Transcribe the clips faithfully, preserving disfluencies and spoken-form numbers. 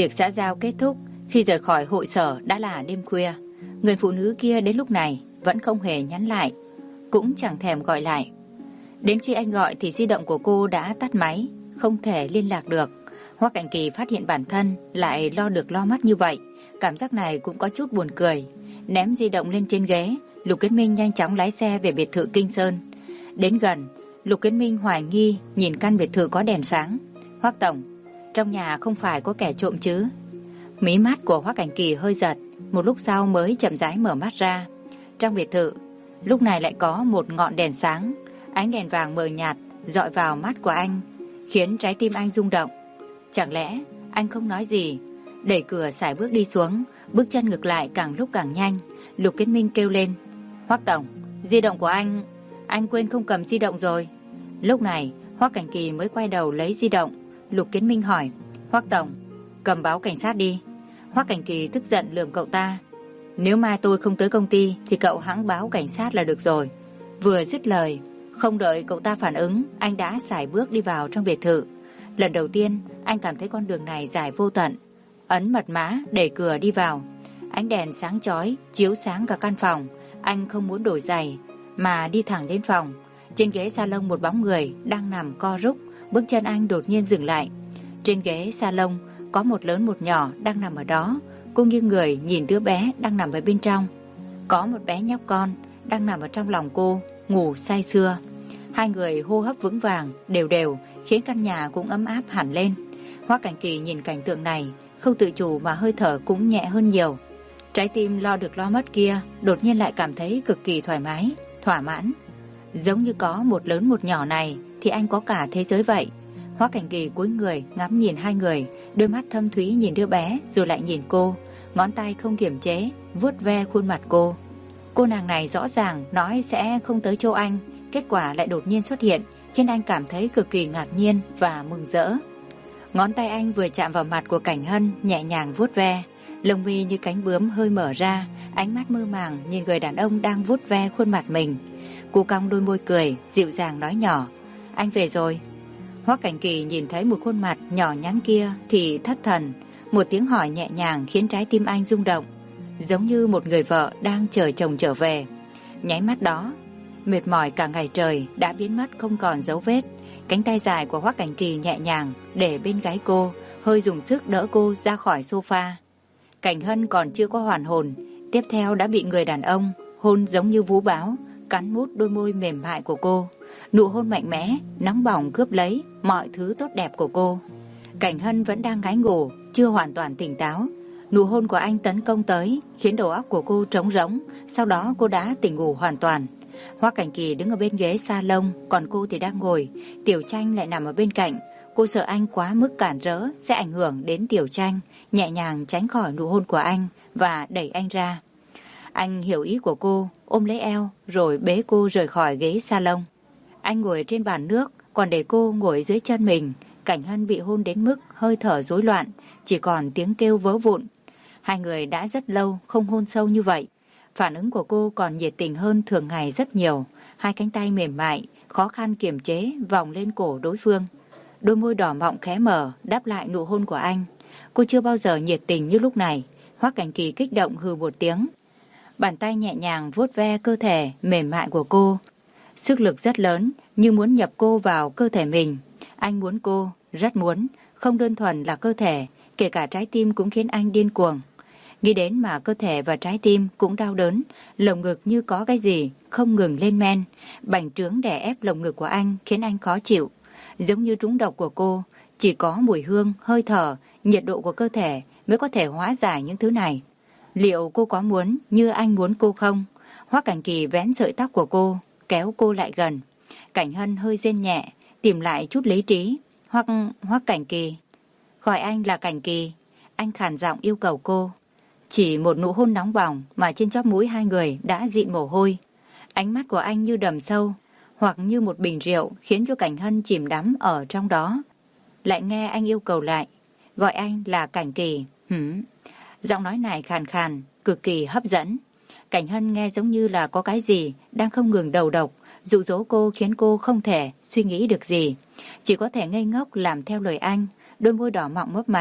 Tiệc xã giao kết thúc, khi rời khỏi hội sở đã là đêm khuya. Người phụ nữ kia đến lúc này vẫn không hề nhắn lại, cũng chẳng thèm gọi lại. Đến khi anh gọi thì di động của cô đã tắt máy, không thể liên lạc được. Hoắc Cảnh Kỳ phát hiện bản thân lại lo được lo mất như vậy, cảm giác này cũng có chút buồn cười. Ném di động lên trên ghế, Lục Kiến Minh nhanh chóng lái xe về biệt thự Kinh Sơn. Đến gần, Lục Kiến Minh hoài nghi nhìn căn biệt thự có đèn sáng. Hoắc tổng, trong nhà không phải có kẻ trộm chứ? Mí mắt của Hoắc Cảnh Kỳ hơi giật, một lúc sau mới chậm rãi mở mắt ra. Trong biệt thự, lúc này lại có một ngọn đèn sáng, ánh đèn vàng mờ nhạt dọi vào mắt của anh, khiến trái tim anh rung động. Chẳng lẽ anh không nói gì? Đẩy cửa sải bước đi xuống, bước chân ngược lại càng lúc càng nhanh. Lục Kiến Minh kêu lên: Hoắc tổng, di động của anh, anh quên không cầm di động rồi. Lúc này Hoắc Cảnh Kỳ mới quay đầu lấy di động. Lục Kiến Minh hỏi: Hoắc tổng, cầm báo cảnh sát đi. Hoắc Cảnh Kỳ tức giận lườm cậu ta: Nếu mai tôi không tới công ty thì cậu hãng báo cảnh sát là được rồi. Vừa dứt lời, không đợi cậu ta phản ứng, anh đã sải bước đi vào trong biệt thự. Lần đầu tiên anh cảm thấy con đường này dài vô tận. Ấn mật mã, đẩy cửa đi vào. Ánh đèn sáng chói chiếu sáng cả căn phòng. Anh không muốn đổi giày mà đi thẳng đến phòng. Trên ghế salon một bóng người đang nằm co rúc. Bước chân anh đột nhiên dừng lại. Trên ghế salon có một lớn một nhỏ đang nằm ở đó. Cô nghiêng người nhìn đứa bé đang nằm ở bên trong. Có một bé nhóc con đang nằm ở trong lòng cô, ngủ say sưa. Hai người hô hấp vững vàng, đều đều, khiến căn nhà cũng ấm áp hẳn lên. Hoắc Cảnh Kỳ nhìn cảnh tượng này, không tự chủ mà hơi thở cũng nhẹ hơn nhiều. Trái tim lo được lo mất kia đột nhiên lại cảm thấy cực kỳ thoải mái, thỏa mãn. Giống như có một lớn một nhỏ này thì anh có cả thế giới vậy. Hoắc Cảnh Kỳ cúi người ngắm nhìn hai người, đôi mắt thâm thúy nhìn đứa bé rồi lại nhìn cô, ngón tay không kiềm chế vuốt ve khuôn mặt cô. Cô nàng này rõ ràng nói sẽ không tới chỗ anh, kết quả lại đột nhiên xuất hiện, khiến anh cảm thấy cực kỳ ngạc nhiên và mừng rỡ. Ngón tay anh vừa chạm vào mặt của Cảnh Hân, nhẹ nhàng vuốt ve, lông mi như cánh bướm hơi mở ra, ánh mắt mơ màng nhìn người đàn ông đang vuốt ve khuôn mặt mình. Cô cong đôi môi cười, dịu dàng nói nhỏ: Anh về rồi. Hoắc Cảnh Kỳ nhìn thấy một khuôn mặt nhỏ nhắn kia thì thất thần. Một tiếng hỏi nhẹ nhàng khiến trái tim anh rung động, giống như một người vợ đang chờ chồng trở về. Nháy mắt đó, mệt mỏi cả ngày trời đã biến mất không còn dấu vết. Cánh tay dài của Hoắc Cảnh Kỳ nhẹ nhàng để bên gáy cô, hơi dùng sức đỡ cô ra khỏi sofa. Cảnh Hân còn chưa có hoàn hồn, tiếp theo đã bị người đàn ông hôn giống như vú báo, cắn mút đôi môi mềm mại của cô. Nụ hôn mạnh mẽ, nóng bỏng cướp lấy mọi thứ tốt đẹp của cô. Cảnh Hân vẫn đang ngáy ngủ, chưa hoàn toàn tỉnh táo. Nụ hôn của anh tấn công tới, khiến đầu óc của cô trống rỗng. Sau đó cô đã tỉnh ngủ hoàn toàn. Hoắc Cảnh Kỳ đứng ở bên ghế salon, còn cô thì đang ngồi. Tiểu Tranh lại nằm ở bên cạnh. Cô sợ anh quá mức cản rỡ sẽ ảnh hưởng đến Tiểu Tranh, nhẹ nhàng tránh khỏi nụ hôn của anh và đẩy anh ra. Anh hiểu ý của cô, ôm lấy eo rồi bế cô rời khỏi ghế salon. Anh ngồi trên bàn nước, còn để cô ngồi dưới chân mình. Cảnh Hân bị hôn đến mức hơi thở rối loạn, chỉ còn tiếng kêu vớ vụn. Hai người đã rất lâu không hôn sâu như vậy. Phản ứng của cô còn nhiệt tình hơn thường ngày rất nhiều. Hai cánh tay mềm mại, khó khăn kiềm chế vòng lên cổ đối phương. Đôi môi đỏ mọng khẽ mở đáp lại nụ hôn của anh. Cô chưa bao giờ nhiệt tình như lúc này. Hoắc Cảnh Kỳ kích động hừ một tiếng. Bàn tay nhẹ nhàng vuốt ve cơ thể mềm mại của cô. Sức lực rất lớn, như muốn nhập cô vào cơ thể mình. Anh muốn cô, rất muốn, không đơn thuần là cơ thể, kể cả trái tim cũng khiến anh điên cuồng. Nghĩ đến mà cơ thể và trái tim cũng đau đớn, lồng ngực như có cái gì không ngừng lên men, bành trướng đè ép lồng ngực của anh khiến anh khó chịu. Giống như trúng độc của cô, chỉ có mùi hương, hơi thở, nhiệt độ của cơ thể mới có thể hóa giải những thứ này. Liệu cô có muốn như anh muốn cô không? Hoắc Cảnh Kỳ vén sợi tóc của cô, kéo cô lại gần. Cảnh Hân hơi rên nhẹ, tìm lại chút lý trí. Hoặc Hoắc Cảnh Kỳ. Gọi anh là Cảnh Kỳ. Anh khàn giọng yêu cầu cô. Chỉ một nụ hôn nóng bỏng mà trên chóp mũi hai người đã dịn mồ hôi. Ánh mắt của anh như đầm sâu, hoặc như một bình rượu khiến cho Cảnh Hân chìm đắm ở trong đó. Lại nghe anh yêu cầu lại. Gọi anh là Cảnh Kỳ. Hửm. Giọng nói này khàn khàn, cực kỳ hấp dẫn. Cảnh Hân nghe giống như là có cái gì đang không ngừng đầu độc, dụ dỗ cô khiến cô không thể suy nghĩ được gì. Chỉ có thể ngây ngốc làm theo lời anh, đôi môi đỏ mọng mấp máy,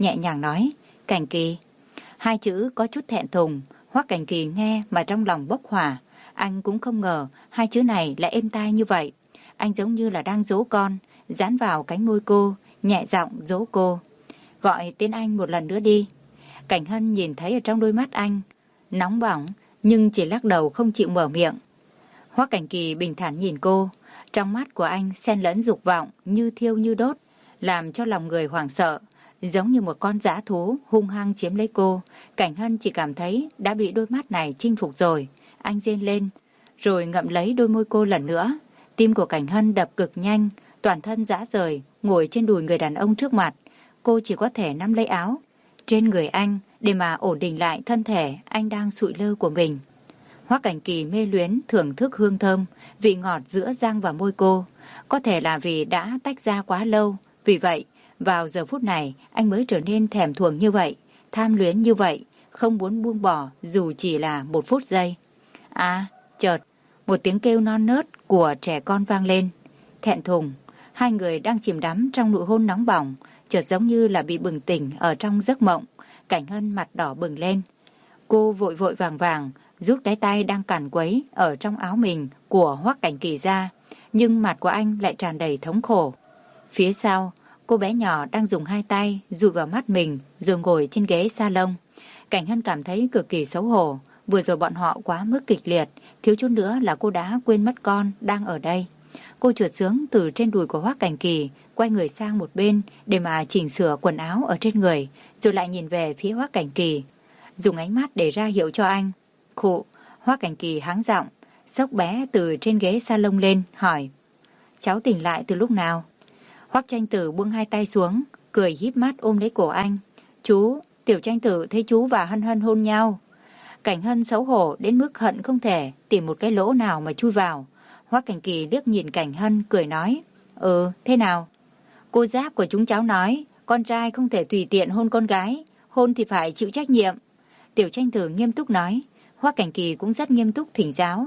nhẹ nhàng nói, Cảnh Kỳ. Hai chữ có chút thẹn thùng, Hoắc Cảnh Kỳ nghe mà trong lòng bốc hỏa. Anh cũng không ngờ hai chữ này lại êm tai như vậy. Anh giống như là đang dỗ con, dán vào cánh môi cô, nhẹ giọng dỗ cô. Gọi tên anh một lần nữa đi. Cảnh Hân nhìn thấy ở trong đôi mắt anh, nóng bỏng, nhưng chỉ lắc đầu không chịu mở miệng. Hoắc Cảnh Kỳ bình thản nhìn cô, trong mắt của anh xen lẫn dục vọng như thiêu như đốt, làm cho lòng người hoảng sợ, giống như một con dã thú hung hăng chiếm lấy cô. Cảnh Hân chỉ cảm thấy đã bị đôi mắt này chinh phục rồi. Anh rên lên, rồi ngậm lấy đôi môi cô lần nữa. Tim của Cảnh Hân đập cực nhanh, toàn thân rã rời, ngồi trên đùi người đàn ông trước mặt. Cô chỉ có thể nắm lấy áo trên người anh để mà ổn định lại thân thể anh đang sụi lơ của mình. Hoắc Cảnh Kỳ mê luyến thưởng thức hương thơm, vị ngọt giữa răng và môi cô. Có thể là vì đã tách ra quá lâu, vì vậy vào giờ phút này anh mới trở nên thèm thuồng như vậy, tham luyến như vậy, không muốn buông bỏ dù chỉ là một phút giây. À, chợt một tiếng kêu non nớt của trẻ con vang lên. Thẹn thùng, hai người đang chìm đắm trong nụ hôn nóng bỏng, chợt giống như là bị bừng tỉnh ở trong giấc mộng. Cảnh Hân mặt đỏ bừng lên. Cô vội vội vàng vàng rút cái tay đang cản quấy ở trong áo mình của Hoắc Cảnh Kỳ ra, nhưng mặt của anh lại tràn đầy thống khổ. Phía sau, cô bé nhỏ đang dùng hai tay dụi vào mắt mình rồi ngồi trên ghế salon. Cảnh Hân cảm thấy cực kỳ xấu hổ. Vừa rồi bọn họ quá mức kịch liệt, thiếu chút nữa là cô đã quên mất con đang ở đây. Cô trượt xuống từ trên đùi của Hoắc Cảnh Kỳ, quay người sang một bên để mà chỉnh sửa quần áo ở trên người, rồi lại nhìn về phía Hoắc Cảnh Kỳ, dùng ánh mắt để ra hiệu cho anh. Khụ, Hoắc Cảnh Kỳ hắng giọng, xốc bé từ trên ghế salon lên, hỏi, cháu tỉnh lại từ lúc nào? Hoắc Tranh Tử buông hai tay xuống, cười híp mắt ôm lấy cổ anh. Chú, Tiểu Tranh Tử thấy chú và Hân Hân hôn nhau. Cảnh Hân xấu hổ đến mức hận không thể tìm một cái lỗ nào mà chui vào. Hoắc Cảnh Kỳ liếc nhìn Cảnh Hân cười nói, ừ, thế nào? Cô giáp của chúng cháu nói, con trai không thể tùy tiện hôn con gái, hôn thì phải chịu trách nhiệm. Tiểu Tranh Tử nghiêm túc nói. Hoắc Cảnh Kỳ cũng rất nghiêm túc thỉnh giáo.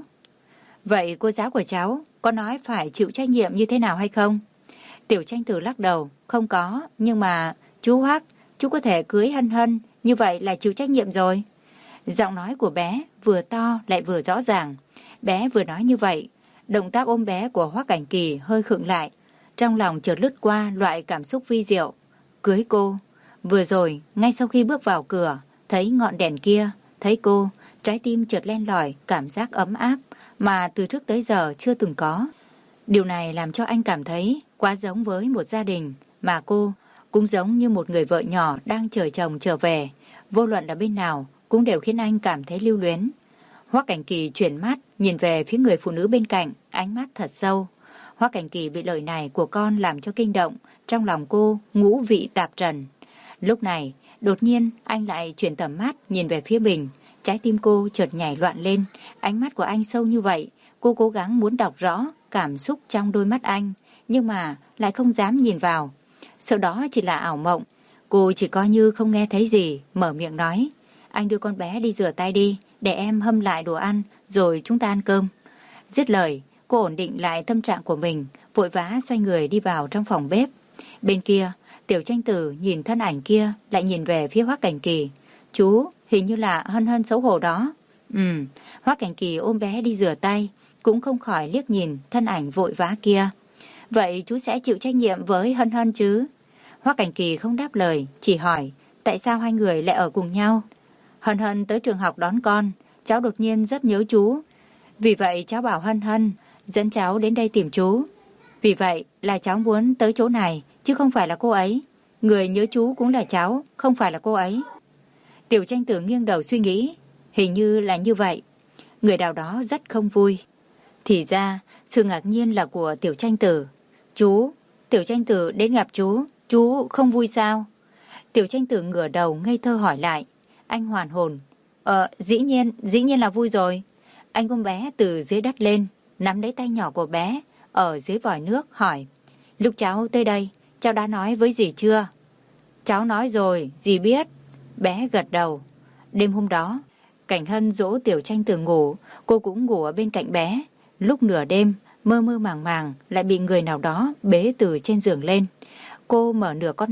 Vậy cô giáo của cháu có nói phải chịu trách nhiệm như thế nào hay không? Tiểu Tranh Tử lắc đầu, không có, nhưng mà chú Hoắc, chú có thể cưới Hân Hân, như vậy là chịu trách nhiệm rồi. Giọng nói của bé vừa to lại vừa rõ ràng. Bé vừa nói như vậy, động tác ôm bé của Hoắc Cảnh Kỳ hơi khựng lại. Trong lòng chợt lướt qua loại cảm xúc vi diệu. Cưới cô. Vừa rồi, ngay sau khi bước vào cửa, thấy ngọn đèn kia, thấy cô, trái tim chợt len lỏi cảm giác ấm áp mà từ trước tới giờ chưa từng có. Điều này làm cho anh cảm thấy quá giống với một gia đình, mà cô cũng giống như một người vợ nhỏ đang chờ chồng trở về. Vô luận là bên nào cũng đều khiến anh cảm thấy lưu luyến. Hoắc Cảnh Kỳ chuyển mắt nhìn về phía người phụ nữ bên cạnh, ánh mắt thật sâu. Hoắc Cảnh Kỳ bị lời này của con làm cho kinh động, trong lòng cô ngũ vị tạp trần. Lúc này, đột nhiên anh lại chuyển tầm mắt nhìn về phía mình. Trái tim cô chợt nhảy loạn lên, ánh mắt của anh sâu như vậy. Cô cố gắng muốn đọc rõ cảm xúc trong đôi mắt anh, nhưng mà lại không dám nhìn vào. Sau đó chỉ là ảo mộng. Cô chỉ coi như không nghe thấy gì, mở miệng nói, anh đưa con bé đi rửa tay đi, để em hâm lại đồ ăn, rồi chúng ta ăn cơm. Dứt lời, cô ổn định lại tâm trạng của mình, vội vã xoay người đi vào trong phòng bếp. Bên kia, Tiểu Tranh Tử nhìn thân ảnh kia, lại nhìn về phía Hoắc Cảnh Kỳ. Chú, hình như là Hân Hân xấu hổ đó. Ừ, Hoắc Cảnh Kỳ ôm bé đi rửa tay, cũng không khỏi liếc nhìn thân ảnh vội vã kia. Vậy chú sẽ chịu trách nhiệm với Hân Hân chứ? Hoắc Cảnh Kỳ không đáp lời, chỉ hỏi, tại sao hai người lại ở cùng nhau? Hân Hân tới trường học đón con, cháu đột nhiên rất nhớ chú. Vì vậy cháu bảo Hân Hân dẫn cháu đến đây tìm chú. Vì vậy là cháu muốn tới chỗ này, chứ không phải là cô ấy. Người nhớ chú cũng là cháu, không phải là cô ấy. Tiểu Tranh Tử nghiêng đầu suy nghĩ, hình như là như vậy. Người nào đó rất không vui. Thì ra, sự ngạc nhiên là của Tiểu Tranh Tử. Chú, Tiểu Tranh Tử đến gặp chú, chú không vui sao? Tiểu Tranh Tử ngửa đầu ngây thơ hỏi lại. Anh hoàn hồn. Ờ, dĩ nhiên, dĩ nhiên là vui rồi. Anh ôm bé từ dưới đất lên, nắm lấy tay nhỏ của bé, ở dưới vòi nước, hỏi. Lúc cháu tới đây, cháu đã nói với dì chưa? Cháu nói rồi, dì biết. Bé gật đầu. Đêm hôm đó, Cảnh Hân dỗ Tiểu Tranh Tử ngủ, cô cũng ngủ ở bên cạnh bé. Lúc nửa đêm, mơ mơ màng màng lại bị người nào đó bế từ trên giường lên. Cô mở nửa con mắt,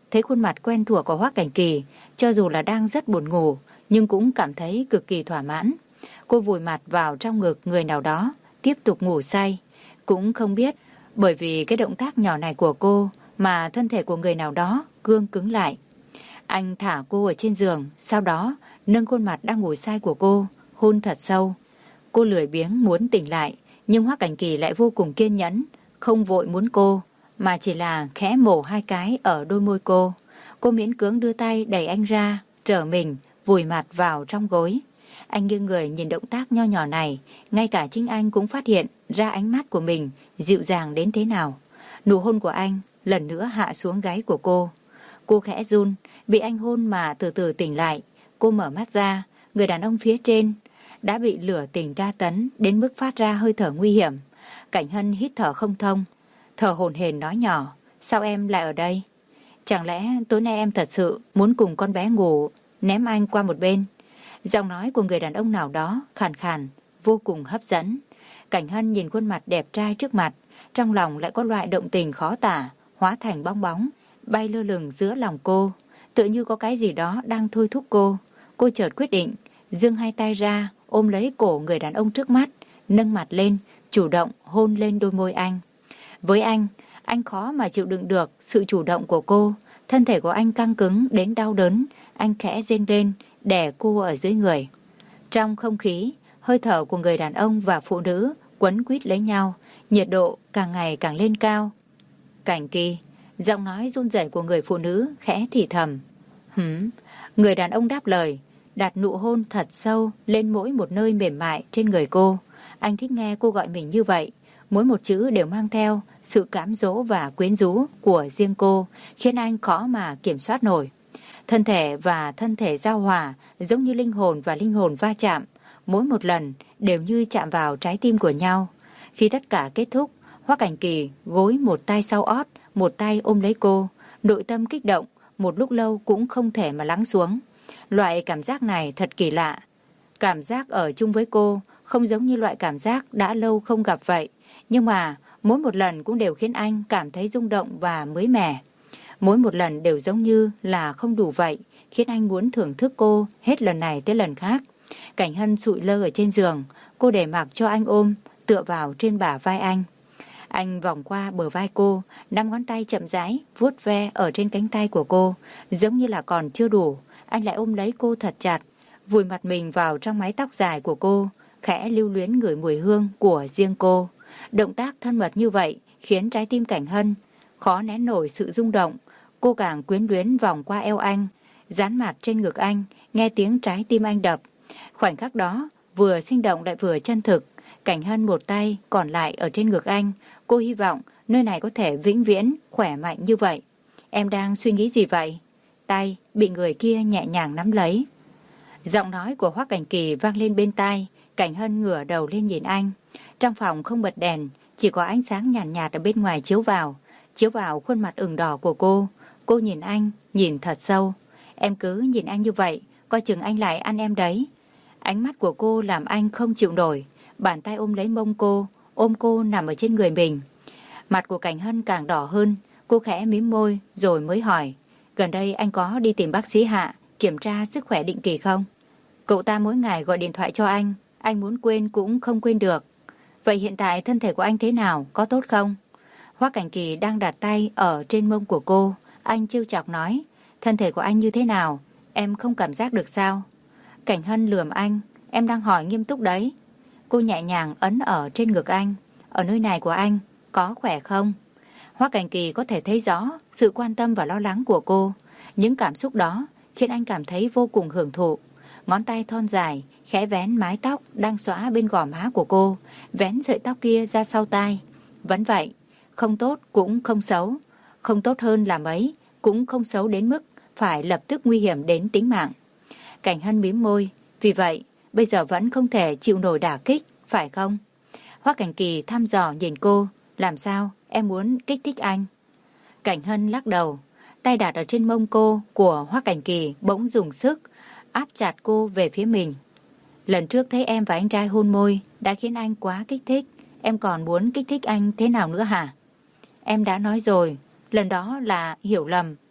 thấy khuôn mặt quen thuộc của Hoắc Cảnh Kỳ, cho dù là đang rất buồn ngủ, nhưng cũng cảm thấy cực kỳ thỏa mãn. Cô vùi mặt vào trong ngực người nào đó, tiếp tục ngủ say. Cũng không biết, bởi vì cái động tác nhỏ này của cô mà thân thể của người nào đó cương cứng lại. Anh thả cô ở trên giường, sau đó nâng khuôn mặt đang ngủ say của cô, hôn thật sâu. Cô lười biếng muốn tỉnh lại, nhưng Hoắc Cảnh Kỳ lại vô cùng kiên nhẫn, không vội muốn cô, mà chỉ là khẽ mổ hai cái ở đôi môi cô. Cô miễn cưỡng đưa tay đẩy anh ra, trở mình, vùi mặt vào trong gối. Anh nghiêng người nhìn động tác nho nhỏ này, ngay cả chính anh cũng phát hiện ra ánh mắt của mình dịu dàng đến thế nào. Nụ hôn của anh lần nữa hạ xuống gáy của cô. Cô khẽ run, bị anh hôn mà từ từ tỉnh lại. Cô mở mắt ra, người đàn ông phía trên đã bị lửa tình tra tấn đến mức phát ra hơi thở nguy hiểm. Cảnh Hân hít thở không thông, thở hổn hển nói nhỏ, sao em lại ở đây? Chẳng lẽ tối nay em thật sự muốn cùng con bé ngủ, ném anh qua một bên? Giọng nói của người đàn ông nào đó khàn khàn, vô cùng hấp dẫn. Cảnh Hân nhìn khuôn mặt đẹp trai trước mặt, trong lòng lại có loại động tình khó tả, hóa thành bong bóng, bay lơ lửng giữa lòng cô, tự như có cái gì đó đang thôi thúc cô. Cô chợt quyết định, giương hai tay ra, ôm lấy cổ người đàn ông trước mắt, nâng mặt lên, chủ động hôn lên đôi môi anh. Với anh, anh khó mà chịu đựng được sự chủ động của cô. Thân thể của anh căng cứng đến đau đớn, anh khẽ rên lên, đè cô ở dưới người. Trong không khí, hơi thở của người đàn ông và phụ nữ quấn quýt lấy nhau, nhiệt độ càng ngày càng lên cao. Cảnh Kỳ, giọng nói run rẩy của người phụ nữ khẽ thì thầm. Hửm, người đàn ông đáp lời, đặt nụ hôn thật sâu lên mỗi một nơi mềm mại trên người cô. Anh thích nghe cô gọi mình như vậy, mỗi một chữ đều mang theo sự cám dỗ và quyến rũ của riêng cô, khiến anh khó mà kiểm soát nổi. Thân thể và thân thể giao hòa, giống như linh hồn và linh hồn va chạm, mỗi một lần đều như chạm vào trái tim của nhau. Khi tất cả kết thúc, Hoắc Cảnh Kỳ gối một tay sau ót, một tay ôm lấy cô, nội tâm kích động, một lúc lâu cũng không thể mà lắng xuống. Loại cảm giác này thật kỳ lạ. Cảm giác ở chung với cô không giống như loại cảm giác đã lâu không gặp vậy, nhưng mà mỗi một lần cũng đều khiến anh cảm thấy rung động và mới mẻ. Mỗi một lần đều giống như là không đủ vậy, khiến anh muốn thưởng thức cô hết lần này tới lần khác. Cảnh Hân sụi lơ ở trên giường, cô để mặc cho anh ôm, tựa vào trên bả vai anh. Anh vòng qua bờ vai cô, năm ngón tay chậm rãi vuốt ve ở trên cánh tay của cô, giống như là còn chưa đủ. Anh lại ôm lấy cô thật chặt, vùi mặt mình vào trong mái tóc dài của cô, khẽ lưu luyến ngửi mùi hương của riêng cô. Động tác thân mật như vậy khiến trái tim Cảnh Hân khó nén nổi sự rung động. Cô càng quyến luyến vòng qua eo anh, dán mặt trên ngực anh, nghe tiếng trái tim anh đập. Khoảnh khắc đó vừa sinh động lại vừa chân thực. Cảnh Hân một tay còn lại ở trên ngực anh. Cô hy vọng nơi này có thể vĩnh viễn khỏe mạnh như vậy. Em đang suy nghĩ gì vậy? Tay bị người kia nhẹ nhàng nắm lấy. Giọng nói của Hoắc Cảnh Kỳ vang lên bên tai. Cảnh Hân ngửa đầu lên nhìn anh. Trong phòng không bật đèn, chỉ có ánh sáng nhàn nhạt, nhạt ở bên ngoài chiếu vào, chiếu vào khuôn mặt ửng đỏ của cô. Cô nhìn anh, nhìn thật sâu. Em cứ nhìn anh như vậy, coi chừng anh lại ăn em đấy. Ánh mắt của cô làm anh không chịu nổi. Bàn tay ôm lấy mông cô, ôm cô nằm ở trên người mình. Mặt của Cảnh Hân càng đỏ hơn. Cô khẽ mím môi rồi mới hỏi, gần đây anh có đi tìm bác sĩ Hạ kiểm tra sức khỏe định kỳ không? Cậu ta mỗi ngày gọi điện thoại cho anh, anh muốn quên cũng không quên được. Vậy hiện tại thân thể của anh thế nào, có tốt không? Hoắc Cảnh Kỳ đang đặt tay ở trên mông của cô. Anh trêu chọc nói, thân thể của anh như thế nào, em không cảm giác được sao? Cảnh Hân lườm anh, em đang hỏi nghiêm túc đấy. Cô nhẹ nhàng ấn ở trên ngực anh, ở nơi này của anh, có khỏe không? Hoắc Cảnh Kỳ có thể thấy rõ sự quan tâm và lo lắng của cô. Những cảm xúc đó khiến anh cảm thấy vô cùng hưởng thụ. Ngón tay thon dài khẽ vén mái tóc đang xõa bên gò má của cô, vén sợi tóc kia ra sau tai. Vẫn vậy, không tốt cũng không xấu, không tốt hơn là mấy, cũng không xấu đến mức phải lập tức nguy hiểm đến tính mạng. Cảnh Hân mím môi, vì vậy bây giờ vẫn không thể chịu nổi đả kích, phải không? Hoắc Cảnh Kỳ thăm dò nhìn cô, làm sao, em muốn kích thích anh? Cảnh Hân lắc đầu, tay đặt ở trên mông cô của Hoắc Cảnh Kỳ bỗng dùng sức áp chặt cô về phía mình. Lần trước thấy em và anh trai hôn môi đã khiến anh quá kích thích, em còn muốn kích thích anh thế nào nữa hả? Em đã nói rồi, lần đó là hiểu lầm.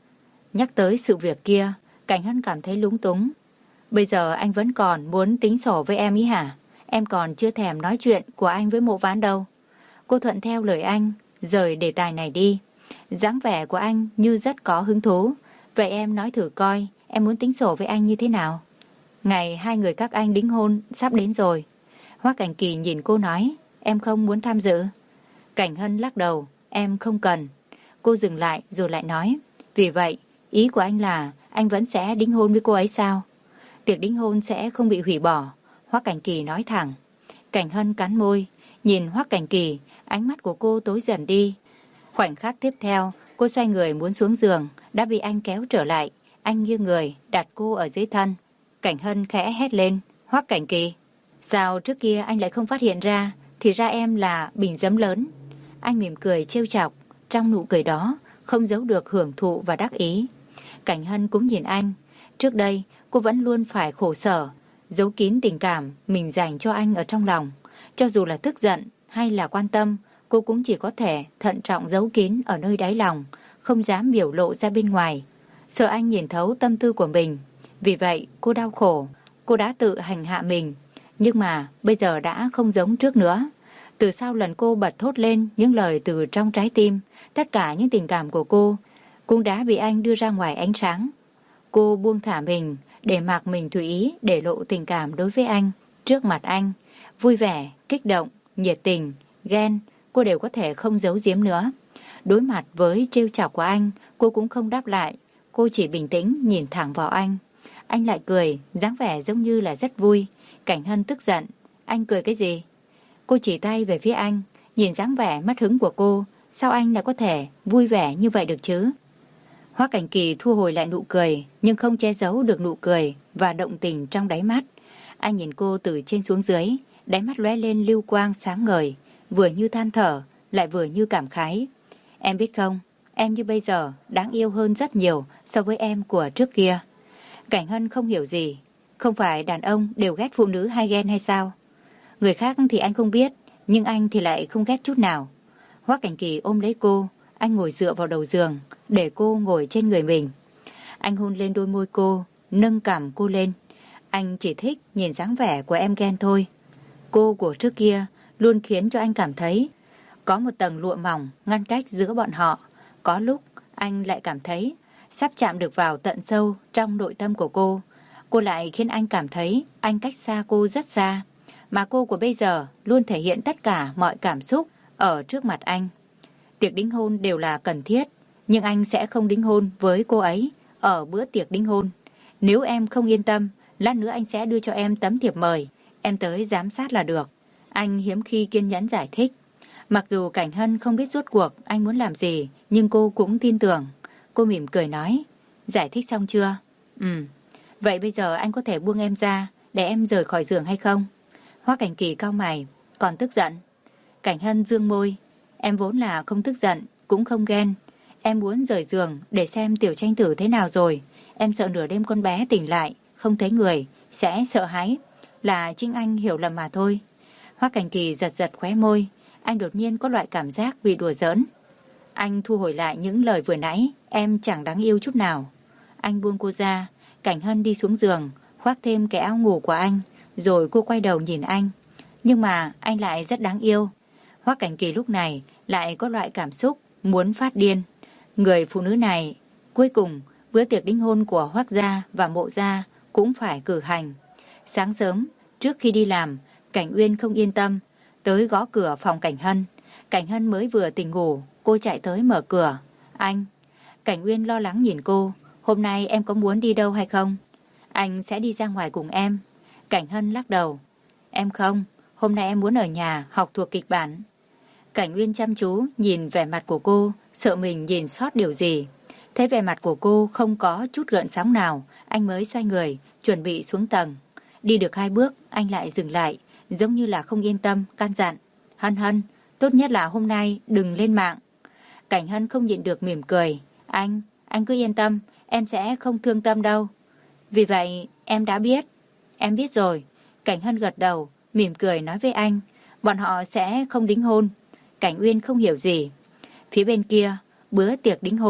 Nhắc tới sự việc kia, Cảnh Hân cảm thấy lúng túng. Bây giờ anh vẫn còn muốn tính sổ với em ý hả? Em còn chưa thèm nói chuyện của anh với Mộ Vãn đâu. Cô thuận theo lời anh, rời đề tài này đi. Dáng vẻ của anh như rất có hứng thú. Vậy em nói thử coi, em muốn tính sổ với anh như thế nào? Ngày hai người các anh đính hôn sắp đến rồi. Hoắc Cảnh Kỳ nhìn cô nói, em không muốn tham dự. Cảnh Hân lắc đầu, em không cần. Cô dừng lại rồi lại nói, vì vậy, ý của anh là anh vẫn sẽ đính hôn với cô ấy sao? Tiệc đính hôn sẽ không bị hủy bỏ. Hoắc Cảnh Kỳ nói thẳng. Cảnh Hân cắn môi, nhìn Hoắc Cảnh Kỳ, ánh mắt của cô tối dần đi. Khoảnh khắc tiếp theo, cô xoay người muốn xuống giường, đã bị anh kéo trở lại. Anh nghiêng người, đặt cô ở dưới thân. Cảnh Hân khẽ hét lên, Hoắc Cảnh Kỳ. Sao trước kia anh lại không phát hiện ra, thì ra em là bình giấm lớn. Anh mỉm cười trêu chọc, trong nụ cười đó không giấu được hưởng thụ và đắc ý. Cảnh Hân cũng nhìn anh. Trước đây, cô vẫn luôn phải khổ sở, giấu kín tình cảm mình dành cho anh ở trong lòng. Cho dù là tức giận hay là quan tâm, cô cũng chỉ có thể thận trọng giấu kín ở nơi đáy lòng, không dám biểu lộ ra bên ngoài, sợ anh nhìn thấu tâm tư của mình. Vì vậy, cô đau khổ, cô đã tự hành hạ mình. Nhưng mà bây giờ đã không giống trước nữa. Từ sau lần cô bật thốt lên những lời từ trong trái tim, tất cả những tình cảm của cô cũng đã bị anh đưa ra ngoài ánh sáng. Cô buông thả mình, để mặc mình tùy ý để lộ tình cảm đối với anh, trước mặt anh. Vui vẻ, kích động, nhiệt tình, ghen, cô đều có thể không giấu giếm nữa. Đối mặt với trêu chọc của anh, cô cũng không đáp lại. Cô chỉ bình tĩnh nhìn thẳng vào anh. Anh lại cười, dáng vẻ giống như là rất vui. Cảnh Hân tức giận. Anh cười cái gì? Cô chỉ tay về phía anh, nhìn dáng vẻ mất hứng của cô. Sao anh lại có thể vui vẻ như vậy được chứ? Hoắc Cảnh Kỳ thu hồi lại nụ cười, nhưng không che giấu được nụ cười và động tình trong đáy mắt. Anh nhìn cô từ trên xuống dưới, đáy mắt lóe lên lưu quang sáng ngời, vừa như than thở, lại vừa như cảm khái. Em biết không, em như bây giờ đáng yêu hơn rất nhiều so với em của trước kia. Cảnh Hân không hiểu gì. Không phải đàn ông đều ghét phụ nữ hay ghen hay sao? Người khác thì anh không biết, nhưng anh thì lại không ghét chút nào. Hoắc Cảnh Kỳ ôm lấy cô, anh ngồi dựa vào đầu giường, để cô ngồi trên người mình. Anh hôn lên đôi môi cô, nâng cằm cô lên. Anh chỉ thích nhìn dáng vẻ của em ghen thôi. Cô của trước kia luôn khiến cho anh cảm thấy có một tầng lụa mỏng ngăn cách giữa bọn họ. Có lúc anh lại cảm thấy sắp chạm được vào tận sâu trong nội tâm của cô. Cô lại khiến anh cảm thấy anh cách xa cô rất xa. Mà cô của bây giờ luôn thể hiện tất cả mọi cảm xúc ở trước mặt anh. Tiệc đính hôn đều là cần thiết, nhưng anh sẽ không đính hôn với cô ấy ở bữa tiệc đính hôn. Nếu em không yên tâm, lát nữa anh sẽ đưa cho em tấm thiệp mời, em tới giám sát là được. Anh hiếm khi kiên nhẫn giải thích. Mặc dù Cảnh Hân không biết rốt cuộc anh muốn làm gì, nhưng cô cũng tin tưởng. Cô mỉm cười nói, giải thích xong chưa? Ừ. Vậy bây giờ anh có thể buông em ra để em rời khỏi giường hay không? Hoắc Cảnh Kỳ cau mày, còn tức giận? Cảnh Hân dương môi, em vốn là không tức giận, cũng không ghen. Em muốn rời giường để xem Tiểu Tranh Tử thế nào rồi. Em sợ nửa đêm con bé tỉnh lại, không thấy người, sẽ sợ hãi. Là chính anh hiểu lầm mà thôi. Hoắc Cảnh Kỳ giật giật khóe môi, anh đột nhiên có loại cảm giác bị đùa giỡn. Anh thu hồi lại những lời vừa nãy, em chẳng đáng yêu chút nào. Anh buông cô ra, Cảnh Hân đi xuống giường, khoác thêm cái áo ngủ của anh, rồi cô quay đầu nhìn anh. Nhưng mà anh lại rất đáng yêu. Hoắc Cảnh Kỳ lúc này lại có loại cảm xúc muốn phát điên. Người phụ nữ này, cuối cùng bữa tiệc đính hôn của Hoắc gia và Mộ gia cũng phải cử hành. Sáng sớm, trước khi đi làm, Cảnh Uyên không yên tâm, tới gõ cửa phòng Cảnh Hân. Cảnh Hân mới vừa tỉnh ngủ, cô chạy tới mở cửa. Anh. Cảnh Uyên lo lắng nhìn cô. Hôm nay em có muốn đi đâu hay không? Anh sẽ đi ra ngoài cùng em. Cảnh Hân lắc đầu. Em không, hôm nay em muốn ở nhà học thuộc kịch bản. Cảnh Uyên chăm chú nhìn vẻ mặt của cô, sợ mình nhìn sót điều gì. Thấy vẻ mặt của cô không có chút gợn sóng nào, anh mới xoay người, chuẩn bị xuống tầng. Đi được hai bước, anh lại dừng lại, giống như là không yên tâm, can dặn. Hân Hân, tốt nhất là hôm nay đừng lên mạng. Cảnh Hân không nhịn được mỉm cười. Anh, anh cứ yên tâm, em sẽ không thương tâm đâu. Vì vậy, em đã biết. Em biết rồi. Cảnh Hân gật đầu, mỉm cười nói với anh. Bọn họ sẽ không đính hôn. Cảnh Uyên không hiểu gì. Phía bên kia, bữa tiệc đính hôn,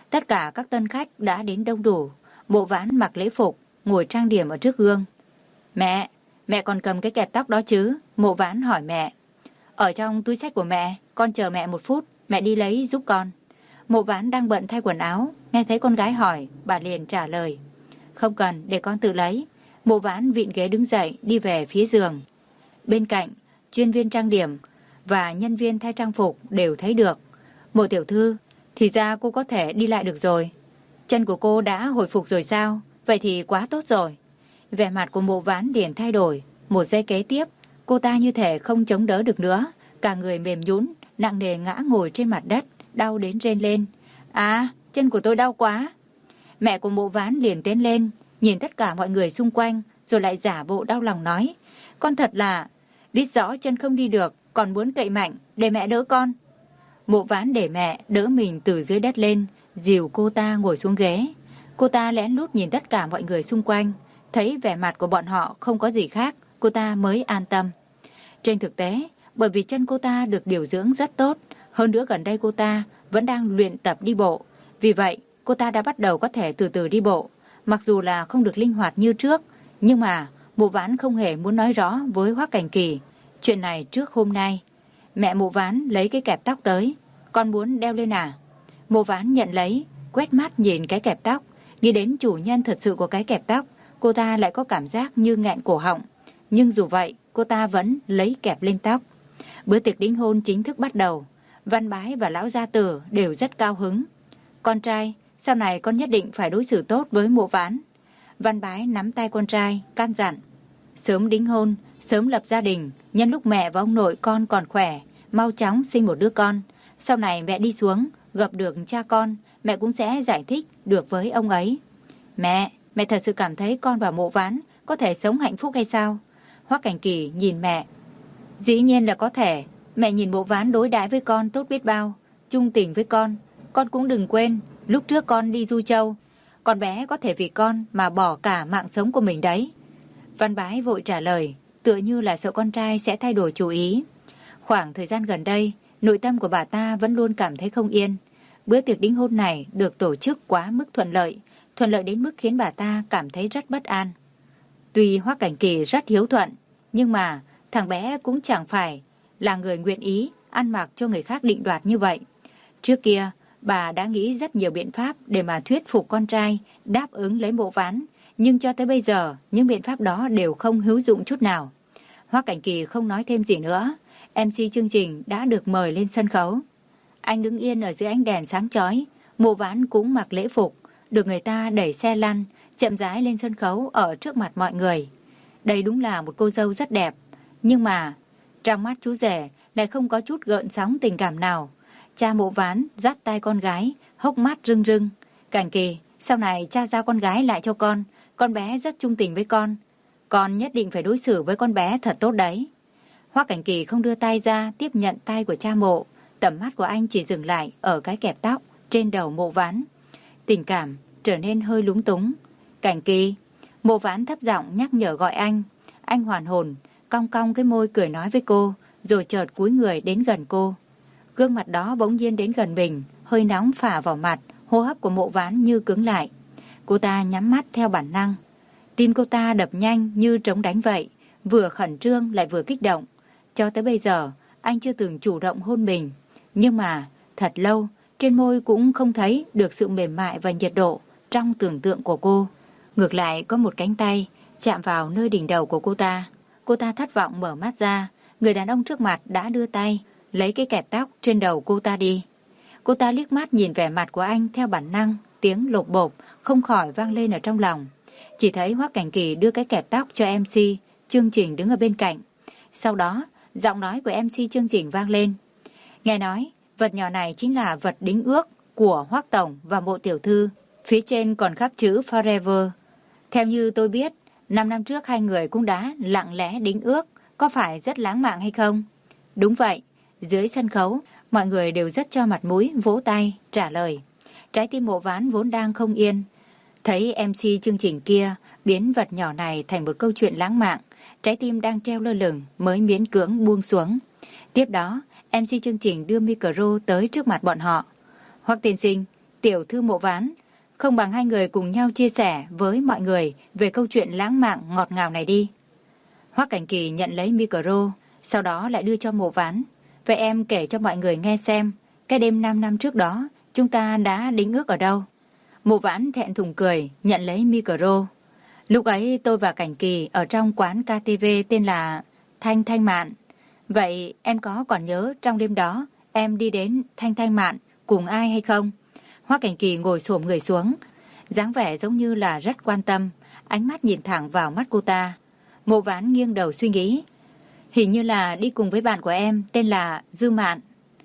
Tất cả các tân khách đã đến đông đủ. Mộ Ván mặc lễ phục, ngồi trang điểm ở trước gương. Mẹ, mẹ còn cầm cái kẹp tóc đó chứ? Mộ Ván hỏi mẹ. Ở trong túi xách của mẹ, con chờ mẹ một phút, mẹ đi lấy giúp con. Mộ Ván đang bận thay quần áo, nghe thấy con gái hỏi, bà liền trả lời. Không cần, để con tự lấy. Mộ Ván vịn ghế đứng dậy, đi về phía giường. Bên cạnh, chuyên viên trang điểm và nhân viên thay trang phục đều thấy được. Mộ tiểu thư, thì ra cô có thể đi lại được rồi. Chân của cô đã hồi phục rồi sao? Vậy thì quá tốt rồi. Vẻ mặt của Mộ Ván liền thay đổi. Một giây kế tiếp, cô ta như thể không chống đỡ được nữa. Cả người mềm nhũn, nặng nề ngã ngồi trên mặt đất, đau đến rên lên. À, chân của tôi đau quá. Mẹ của Mộ Ván liền tiến lên, nhìn tất cả mọi người xung quanh, rồi lại giả bộ đau lòng nói. Con thật là, biết rõ chân không đi được, còn muốn cậy mạnh, để mẹ đỡ con. Mộ Ván để mẹ đỡ mình từ dưới đất lên, dìu cô ta ngồi xuống ghế. Cô ta lén lút nhìn tất cả mọi người xung quanh, thấy vẻ mặt của bọn họ không có gì khác, cô ta mới an tâm. Trên thực tế, bởi vì chân cô ta được điều dưỡng rất tốt, hơn nữa gần đây cô ta vẫn đang luyện tập đi bộ. Vì vậy, cô ta đã bắt đầu có thể từ từ đi bộ. Mặc dù là không được linh hoạt như trước, nhưng mà Mộ Ván không hề muốn nói rõ với Hoắc Cảnh Kỳ chuyện này trước hôm nay. Mẹ Mộ Ván lấy cái kẹp tóc tới. Con muốn đeo lên à? Mộ Ván nhận lấy, quét mắt nhìn cái kẹp tóc. Nghĩ đến chủ nhân thật sự của cái kẹp tóc, cô ta lại có cảm giác như nghẹn cổ họng. Nhưng dù vậy, cô ta vẫn lấy kẹp lên tóc. Bữa tiệc đính hôn chính thức bắt đầu. Văn Bái và Lão Gia Tử đều rất cao hứng. Con trai, sau này con nhất định phải đối xử tốt với Mộ Ván. Văn Bái nắm tay con trai, can dặn. Sớm đính hôn, sớm lập gia đình, nhân lúc mẹ và ông nội con còn khỏe, mau chóng sinh một đứa con. Sau này mẹ đi xuống, gặp được cha con, mẹ cũng sẽ giải thích được với ông ấy. Mẹ, mẹ thật sự cảm thấy con và Mộ Ván có thể sống hạnh phúc hay sao? Hoắc Cảnh Kỳ nhìn mẹ. Dĩ nhiên là có thể. Mẹ nhìn Mộ Ván đối đãi với con tốt biết bao, trung tình với con. Con cũng đừng quên, lúc trước con đi Du Châu, con bé có thể vì con mà bỏ cả mạng sống của mình đấy. Văn Bái vội trả lời, tựa như là sợ con trai sẽ thay đổi chủ ý. Khoảng thời gian gần đây, nội tâm của bà ta vẫn luôn cảm thấy không yên. Bữa tiệc đính hôn này được tổ chức quá mức thuận lợi, thuận lợi đến mức khiến bà ta cảm thấy rất bất an. Tuy Hoắc Cảnh Kỳ rất hiếu thuận, nhưng mà thằng bé cũng chẳng phải là người nguyện ý ăn mặc cho người khác định đoạt như vậy. Trước kia, bà đã nghĩ rất nhiều biện pháp để mà thuyết phục con trai đáp ứng lấy Mộ Ván, nhưng cho tới bây giờ, những biện pháp đó đều không hữu dụng chút nào. Hoắc Cảnh Kỳ không nói thêm gì nữa. em xê chương trình đã được mời lên sân khấu. Anh đứng yên ở dưới ánh đèn sáng chói. Mộ Ván cũng mặc lễ phục, được người ta đẩy xe lăn, chậm rãi lên sân khấu ở trước mặt mọi người. Đây đúng là một cô dâu rất đẹp, nhưng mà trong mắt chú rể lại không có chút gợn sóng tình cảm nào. Cha Mộ Ván dắt tay con gái, hốc mắt rưng rưng. Cảnh Kỳ, sau này cha giao con gái lại cho con, con bé rất trung tình với con. Con nhất định phải đối xử với con bé thật tốt đấy. Hoắc Cảnh Kỳ không đưa tay ra tiếp nhận tay của cha Mộ. Tầm mắt của anh chỉ dừng lại ở cái kẹp tóc trên đầu Mộ Ván. Tình cảm trở nên hơi lúng túng. Cảnh Kỳ. Mộ Ván thấp giọng nhắc nhở gọi anh. Anh hoàn hồn, cong cong cái môi cười nói với cô, rồi chợt cúi người đến gần cô. Gương mặt đó bỗng nhiên đến gần mình, hơi nóng phả vào mặt, hô hấp của Mộ Ván như cứng lại. Cô ta nhắm mắt theo bản năng. Tim cô ta đập nhanh như trống đánh vậy, vừa khẩn trương lại vừa kích động. Cho tới bây giờ, anh chưa từng chủ động hôn mình. Nhưng mà, thật lâu, trên môi cũng không thấy được sự mềm mại và nhiệt độ trong tưởng tượng của cô. Ngược lại có một cánh tay chạm vào nơi đỉnh đầu của cô ta. Cô ta thất vọng mở mắt ra. Người đàn ông trước mặt đã đưa tay lấy cái kẹp tóc trên đầu cô ta đi. Cô ta liếc mắt nhìn vẻ mặt của anh theo bản năng, tiếng lột bột không khỏi vang lên ở trong lòng. Chỉ thấy Hoắc Cảnh Kỳ đưa cái kẹp tóc cho em xê chương trình đứng ở bên cạnh. Sau đó, giọng nói của em xê chương trình vang lên. Nghe nói, vật nhỏ này chính là vật đính ước của Hoắc Tổng và Mộ Tiểu Thư. Phía trên còn khắc chữ Forever. Theo như tôi biết, năm năm trước hai người cũng đã lặng lẽ đính ước, có phải rất lãng mạn hay không? Đúng vậy. Dưới sân khấu, mọi người đều rất cho mặt mũi, vỗ tay, trả lời. Trái tim Mộ Ván vốn đang không yên. Thấy em xê chương trình kia biến vật nhỏ này thành một câu chuyện lãng mạn, trái tim đang treo lơ lửng mới miễn cưỡng buông xuống. Tiếp đó, em xê chương trình đưa micro tới trước mặt bọn họ. Hoắc tiên sinh, Tiểu thư Mộ Ván, không bằng hai người cùng nhau chia sẻ với mọi người về câu chuyện lãng mạn ngọt ngào này đi. Hoắc Cảnh Kỳ nhận lấy micro, sau đó lại đưa cho Mộ Ván. Vậy em kể cho mọi người nghe xem, cái đêm năm năm trước đó, chúng ta đã đính ước ở đâu? Mộ Ván thẹn thùng cười, nhận lấy micro. Lúc ấy tôi và Cảnh Kỳ ở trong quán ca tê vê tên là Thanh Thanh Mạn. Vậy em có còn nhớ trong đêm đó em đi đến Thanh Thanh Mạn cùng ai hay không? Hoắc Cảnh Kỳ ngồi xổm người xuống, dáng vẻ giống như là rất quan tâm, ánh mắt nhìn thẳng vào mắt cô ta. Mộ Ván nghiêng đầu suy nghĩ. Hình như là đi cùng với bạn của em tên là Dư Mạn.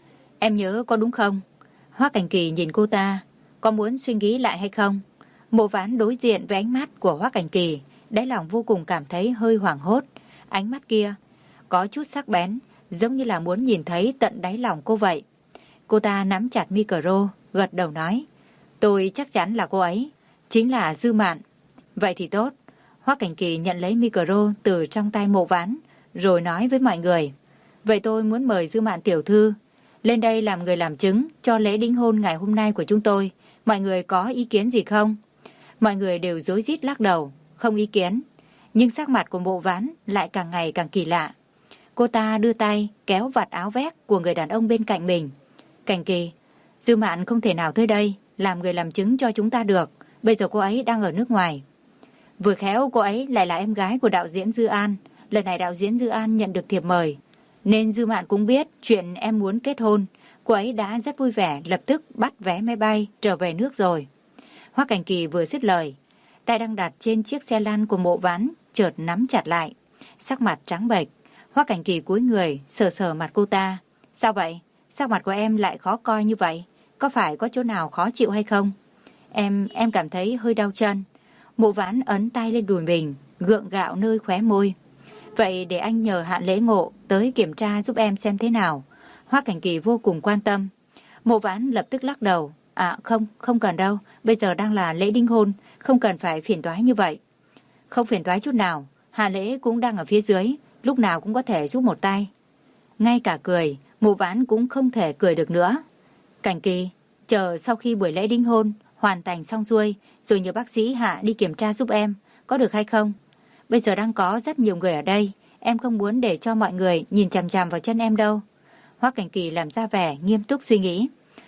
Em nhớ có đúng không? Hoắc Cảnh Kỳ nhìn cô ta, có muốn suy nghĩ lại hay không? Mộ Ván đối diện với ánh mắt của Hoắc Cảnh Kỳ, đáy lòng vô cùng cảm thấy hơi hoảng hốt. Ánh mắt kia có chút sắc bén, giống như là muốn nhìn thấy tận đáy lòng cô vậy. Cô ta nắm chặt micro, gật đầu nói, tôi chắc chắn là cô ấy, chính là Dư Mạn. Vậy thì tốt. Hoắc Cảnh Kỳ nhận lấy micro từ trong tay Mộ Ván, rồi nói với mọi người, vậy tôi muốn mời Dư Mạn tiểu thư lên đây làm người làm chứng cho lễ đính hôn ngày hôm nay của chúng tôi. Mọi người có ý kiến gì không? Mọi người đều rối rít lắc đầu, không ý kiến. Nhưng sắc mặt của Mộ Ván lại càng ngày càng kỳ lạ. Cô ta đưa tay kéo vạt áo vest của người đàn ông bên cạnh mình. Cảnh Kỳ, Dư Mạn không thể nào tới đây làm người làm chứng cho chúng ta được. Bây giờ cô ấy đang ở nước ngoài. Vừa khéo cô ấy lại là em gái của đạo diễn Dư An. Lần này đạo diễn Dư An nhận được thiệp mời, nên Dư Mạn cũng biết chuyện em muốn kết hôn. Cô ấy đã rất vui vẻ, lập tức bắt vé máy bay trở về nước rồi. Hoắc Cảnh Kỳ vừa dứt lời, tay đang đặt trên chiếc xe lăn của Mộ Ván chợt nắm chặt lại, sắc mặt trắng bệch. Hoắc Cảnh Kỳ cúi người sờ sờ mặt cô ta. Sao vậy? Sắc mặt của em lại khó coi như vậy? Có phải có chỗ nào khó chịu hay không? Em, em cảm thấy hơi đau chân. Mộ Ván ấn tay lên đùi mình, gượng gạo nơi khóe môi. Vậy để anh nhờ Hạn Lễ Ngộ tới kiểm tra giúp em xem thế nào. Hoắc Cảnh Kỳ vô cùng quan tâm. Mộ Ván lập tức lắc đầu. À không, không cần đâu. Bây giờ đang là lễ đính hôn, không cần phải phiền toái như vậy. Không phiền toái chút nào. Hạn Lễ cũng đang ở phía dưới, lúc nào cũng có thể giúp một tay. Ngay cả cười, Mộ Ván cũng không thể cười được nữa. Cảnh Kỳ, chờ sau khi buổi lễ đính hôn hoàn thành xong xuôi, rồi nhờ bác sĩ Hạ đi kiểm tra giúp em, có được hay không? Bây giờ đang có rất nhiều người ở đây, em không muốn để cho mọi người nhìn chằm chằm vào chân em đâu. Hoắc Cảnh Kỳ làm ra vẻ nghiêm túc suy nghĩ.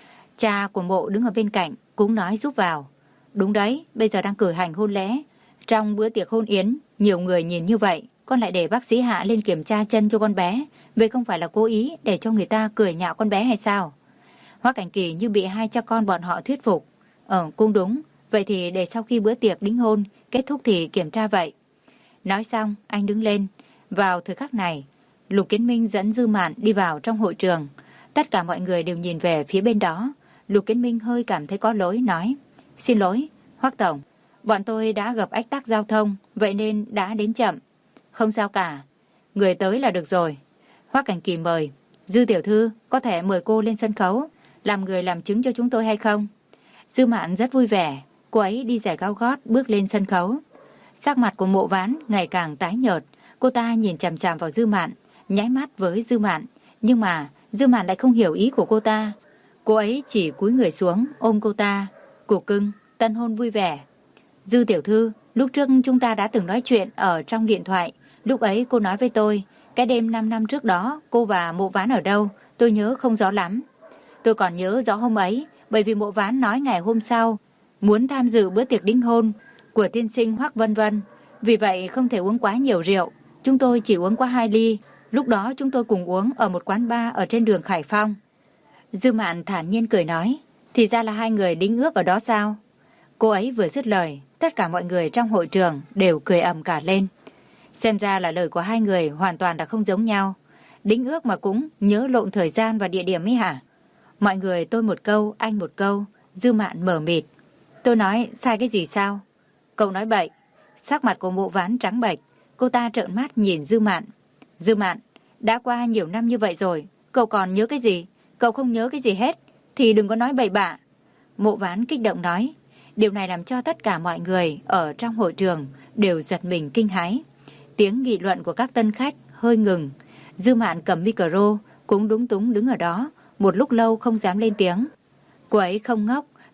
Cha của Mộ đứng ở bên cạnh cũng nói giúp vào. Đúng đấy, bây giờ đang cử hành hôn lễ. Trong bữa tiệc hôn yến, nhiều người nhìn như vậy, con lại để bác sĩ Hạ lên kiểm tra chân cho con bé. Vậy không phải là cố ý để cho người ta cười nhạo con bé hay sao? Hoắc Cảnh Kỳ như bị hai cha con bọn họ thuyết phục. Ờ, cũng đúng. Vậy thì để sau khi bữa tiệc đính hôn kết thúc thì kiểm tra vậy. Nói xong, anh đứng lên. Vào thời khắc này, Lục Kiến Minh dẫn Dư Mạn đi vào trong hội trường. Tất cả mọi người đều nhìn về phía bên đó. Lục Kiến Minh hơi cảm thấy có lỗi, nói, xin lỗi, Hoắc Tổng, bọn tôi đã gặp ách tắc giao thông, vậy nên đã đến chậm. Không sao cả, người tới là được rồi. Hoắc Cảnh Kỳ mời, Dư tiểu thư, có thể mời cô lên sân khấu, làm người làm chứng cho chúng tôi hay không? Dư Mạn rất vui vẻ, cô ấy đi giày cao gót bước lên sân khấu. Sắc mặt của Mộ Ván ngày càng tái nhợt, cô ta nhìn chằm chằm vào Dư Mạn, nháy mắt với Dư Mạn, nhưng mà Dư Mạn lại không hiểu ý của cô ta. Cô ấy chỉ cúi người xuống ôm cô ta, "Cô cưng, tân hôn vui vẻ." "Dư tiểu thư, lúc trước chúng ta đã từng nói chuyện ở trong điện thoại, lúc ấy cô nói với tôi, cái đêm năm năm trước đó cô và Mộ Ván ở đâu, tôi nhớ không rõ lắm." "Tôi còn nhớ rõ hôm ấy, bởi vì Mộ Ván nói ngày hôm sau muốn tham dự bữa tiệc đính hôn của tiên sinh Hoắc Vân Vân, vì vậy không thể uống quá nhiều rượu, chúng tôi chỉ uống qua hai ly, lúc đó chúng tôi cùng uống ở một quán bar ở trên đường Khải Phong." Dư Mạn thản nhiên cười nói, "Thì ra là hai người đính ước ở đó sao?" Cô ấy vừa dứt lời, tất cả mọi người trong hội trường đều cười ầm cả lên. Xem ra là lời của hai người hoàn toàn là không giống nhau. Đính ước mà cũng nhớ lộn thời gian và địa điểm ấy hả? Mọi người tôi một câu, anh một câu. Dư Mạn mờ mịt. "Tôi nói sai cái gì sao?" "Cậu nói bậy." Sắc mặt của Mộ Ván trắng bệch, cô ta trợn mắt nhìn Dư Mạn. "Dư Mạn, đã qua nhiều năm như vậy rồi, cậu còn nhớ cái gì? Cậu không nhớ cái gì hết thì đừng có nói bậy bạ." Mộ Ván kích động nói. Điều này làm cho tất cả mọi người ở trong hội trường đều giật mình kinh hãi. Tiếng nghị luận của các tân khách hơi ngừng. Dư Mạn cầm micro cũng đúng túng đứng ở đó, một lúc lâu không dám lên tiếng. Cô ấy không ngốc,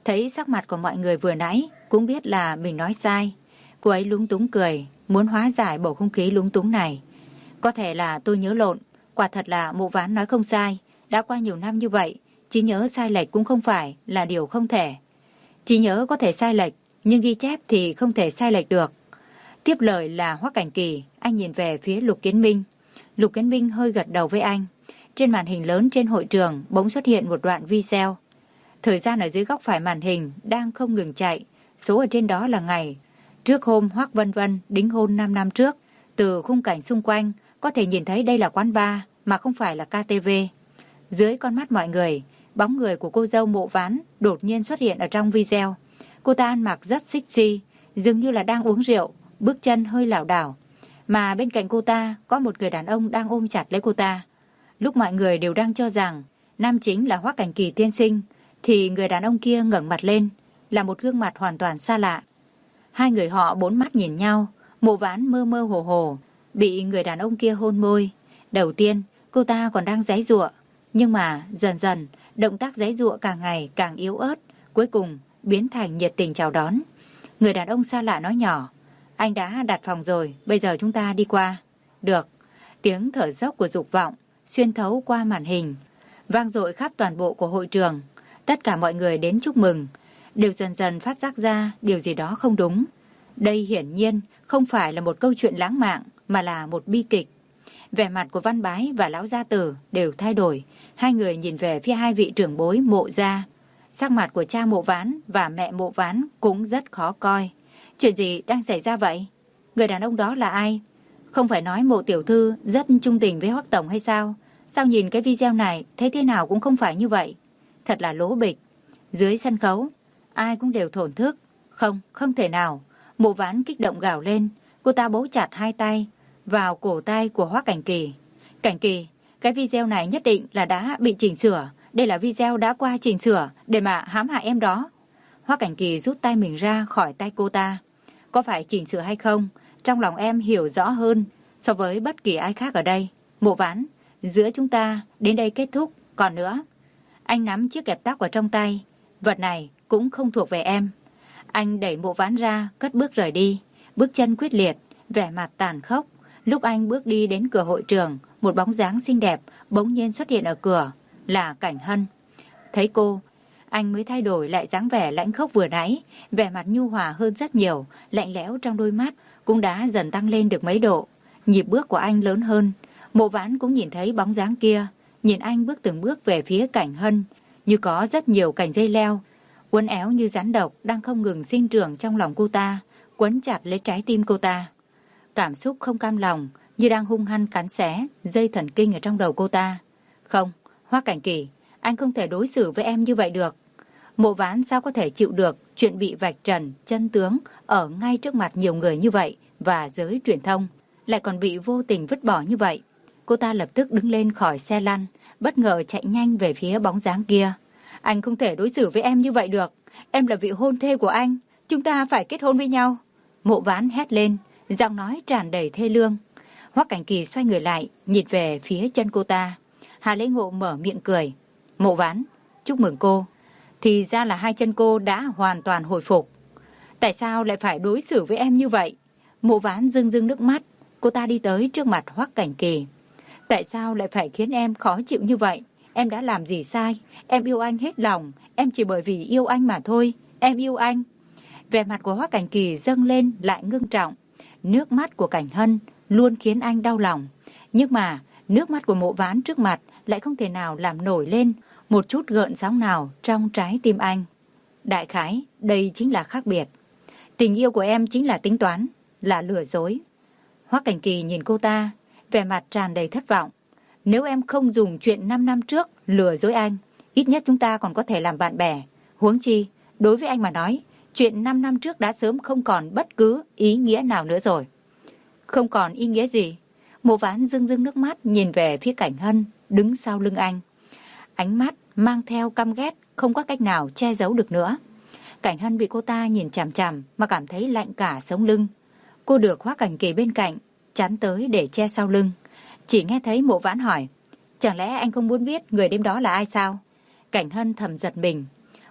Thấy sắc mặt của mọi người vừa nãy cũng biết là mình nói sai. Cô ấy lúng túng cười, muốn hóa giải bầu không khí lúng túng này. Có thể là tôi nhớ lộn, quả thật là Mộ Ván nói không sai. Đã qua nhiều năm như vậy, trí nhớ sai lệch cũng không phải là điều không thể. Trí nhớ có thể sai lệch, nhưng ghi chép thì không thể sai lệch được. Tiếp lời là Hoắc Cảnh Kỳ, anh nhìn về phía Lục Kiến Minh. Lục Kiến Minh hơi gật đầu với anh. Trên màn hình lớn trên hội trường bỗng xuất hiện một đoạn video. Thời gian ở dưới góc phải màn hình đang không ngừng chạy. Số ở trên đó là ngày trước hôm Hoắc Vân Vân đính hôn năm năm trước. Từ khung cảnh xung quanh có thể nhìn thấy đây là quán bar mà không phải là ca tê vê. Dưới con mắt mọi người, bóng người của cô dâu Mộ Ván đột nhiên xuất hiện ở trong video. Cô ta ăn mặc rất sexy, dường như là đang uống rượu, bước chân hơi lảo đảo. Mà bên cạnh cô ta có một người đàn ông đang ôm chặt lấy cô ta. Lúc mọi người đều đang cho rằng nam chính là Hoắc Cảnh Kỳ tiên sinh, thì người đàn ông kia ngẩng mặt lên, là một gương mặt hoàn toàn xa lạ. Hai người họ bốn mắt nhìn nhau, Mộ Ván mơ mơ hồ hồ, bị người đàn ông kia hôn môi. Đầu tiên, cô ta còn đang giãy giụa, nhưng mà dần dần, động tác giãy giụa càng ngày càng yếu ớt, cuối cùng biến thành nhiệt tình chào đón. Người đàn ông xa lạ nói nhỏ, anh đã đặt phòng rồi, bây giờ chúng ta đi qua. Được. Tiếng thở dốc của Dục Vọng xuyên thấu qua màn hình, vang dội khắp toàn bộ của hội trường. Tất cả mọi người đến chúc mừng đều dần dần phát giác ra điều gì đó không đúng. Đây hiển nhiên không phải là một câu chuyện lãng mạn, mà là một bi kịch. Vẻ mặt của Văn Bái và Lão Gia Tử đều thay đổi. Hai người nhìn về phía hai vị trưởng bối Mộ gia. Sắc mặt của cha Mộ Ván và mẹ Mộ Ván cũng rất khó coi. Chuyện gì đang xảy ra vậy? Người đàn ông đó là ai? Không phải nói Mộ tiểu thư rất trung tình với Hoắc tổng hay sao? Sao nhìn cái video này thấy thế nào cũng không phải như vậy? Thật là lố bịch. Dưới sân khấu, ai cũng đều thổn thức. Không, không thể nào. Mộ Ván kích động gào lên. Cô ta bấu chặt hai tay vào cổ tay của Hoắc Cảnh Kỳ. Cảnh Kỳ, cái video này nhất định là đã bị chỉnh sửa. Đây là video đã qua chỉnh sửa để mà hãm hại em đó. Hoắc Cảnh Kỳ rút tay mình ra khỏi tay cô ta. Có phải chỉnh sửa hay không, trong lòng em hiểu rõ hơn so với bất kỳ ai khác ở đây. Mộ Ván, giữa chúng ta đến đây kết thúc. Còn nữa, anh nắm chiếc kẹp tóc ở trong tay. Vật này cũng không thuộc về em. Anh đẩy Mộ Ván ra, cất bước rời đi. Bước chân quyết liệt, vẻ mặt tàn khốc. Lúc anh bước đi đến cửa hội trường, một bóng dáng xinh đẹp bỗng nhiên xuất hiện ở cửa, là Cảnh Hân. Thấy cô, anh mới thay đổi lại dáng vẻ lãnh khốc vừa nãy, vẻ mặt nhu hòa hơn rất nhiều, lạnh lẽo trong đôi mắt cũng đã dần tăng lên được mấy độ. Nhịp bước của anh lớn hơn. Mộ Ván cũng nhìn thấy bóng dáng kia, nhìn anh bước từng bước về phía Cảnh Hân, như có rất nhiều cành dây leo uốn éo như rắn độc đang không ngừng sinh trưởng trong lòng cô ta, quấn chặt lấy trái tim cô ta. Cảm xúc không cam lòng như đang hung hăng cắn xé dây thần kinh ở trong đầu cô ta. Không, Hoắc Cảnh Kỳ, anh không thể đối xử với em như vậy được. Mộ Ván sao có thể chịu được chuyện bị vạch trần chân tướng ở ngay trước mặt nhiều người như vậy và giới truyền thông, lại còn bị vô tình vứt bỏ như vậy. Cô ta lập tức đứng lên khỏi xe lăn, bất ngờ chạy nhanh về phía bóng dáng kia. Anh không thể đối xử với em như vậy được. Em là vị hôn thê của anh. Chúng ta phải kết hôn với nhau. Mộ Ván hét lên, giọng nói tràn đầy thê lương. Hoắc Cảnh Kỳ xoay người lại, nhìn về phía chân cô ta. Hà Lễ Ngộ mở miệng cười. Mộ Ván, chúc mừng cô. Thì ra là hai chân cô đã hoàn toàn hồi phục. Tại sao lại phải đối xử với em như vậy? Mộ Ván rưng rưng nước mắt. Cô ta đi tới trước mặt Hoắc Cảnh Kỳ. Tại sao lại phải khiến em khó chịu như vậy? Em đã làm gì sai? Em yêu anh hết lòng. Em chỉ bởi vì yêu anh mà thôi. Em yêu anh. Vẻ mặt của Hoắc Cảnh Kỳ dâng lên lại ngưng trọng. Nước mắt của Cảnh Hân luôn khiến anh đau lòng. Nhưng mà nước mắt của Mộ Ván trước mặt lại không thể nào làm nổi lên một chút gợn sóng nào trong trái tim anh. Đại khái, đây chính là khác biệt. Tình yêu của em chính là tính toán, là lừa dối. Hoắc Cảnh Kỳ nhìn cô ta, vẻ mặt tràn đầy thất vọng. Nếu em không dùng chuyện năm năm trước lừa dối anh, ít nhất chúng ta còn có thể làm bạn bè. Huống chi, đối với anh mà nói, chuyện năm năm trước đã sớm không còn bất cứ ý nghĩa nào nữa rồi. Không còn ý nghĩa gì? Mộ Ván rưng rưng nước mắt nhìn về phía Cảnh Hân đứng sau lưng anh. Ánh mắt mang theo căm ghét, không có cách nào che giấu được nữa. Cảnh Hân bị cô ta nhìn chằm chằm mà cảm thấy lạnh cả sống lưng. Cô được Hoắc Cảnh Kỳ bên cạnh chắn tới để che sau lưng. Chỉ nghe thấy Mộ Ván hỏi, chẳng lẽ anh không muốn biết người đêm đó là ai sao? Cảnh Hân thầm giật mình.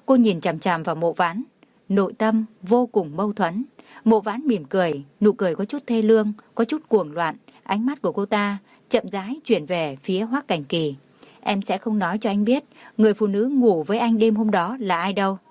Cô nhìn chằm chằm vào Mộ Ván, nội tâm vô cùng mâu thuẫn. Mộ Ván mỉm cười, nụ cười có chút thê lương, có chút cuồng loạn. Ánh mắt của cô ta chậm rãi chuyển về phía Hoắc Cảnh Kỳ. Em sẽ không nói cho anh biết người phụ nữ ngủ với anh đêm hôm đó là ai đâu.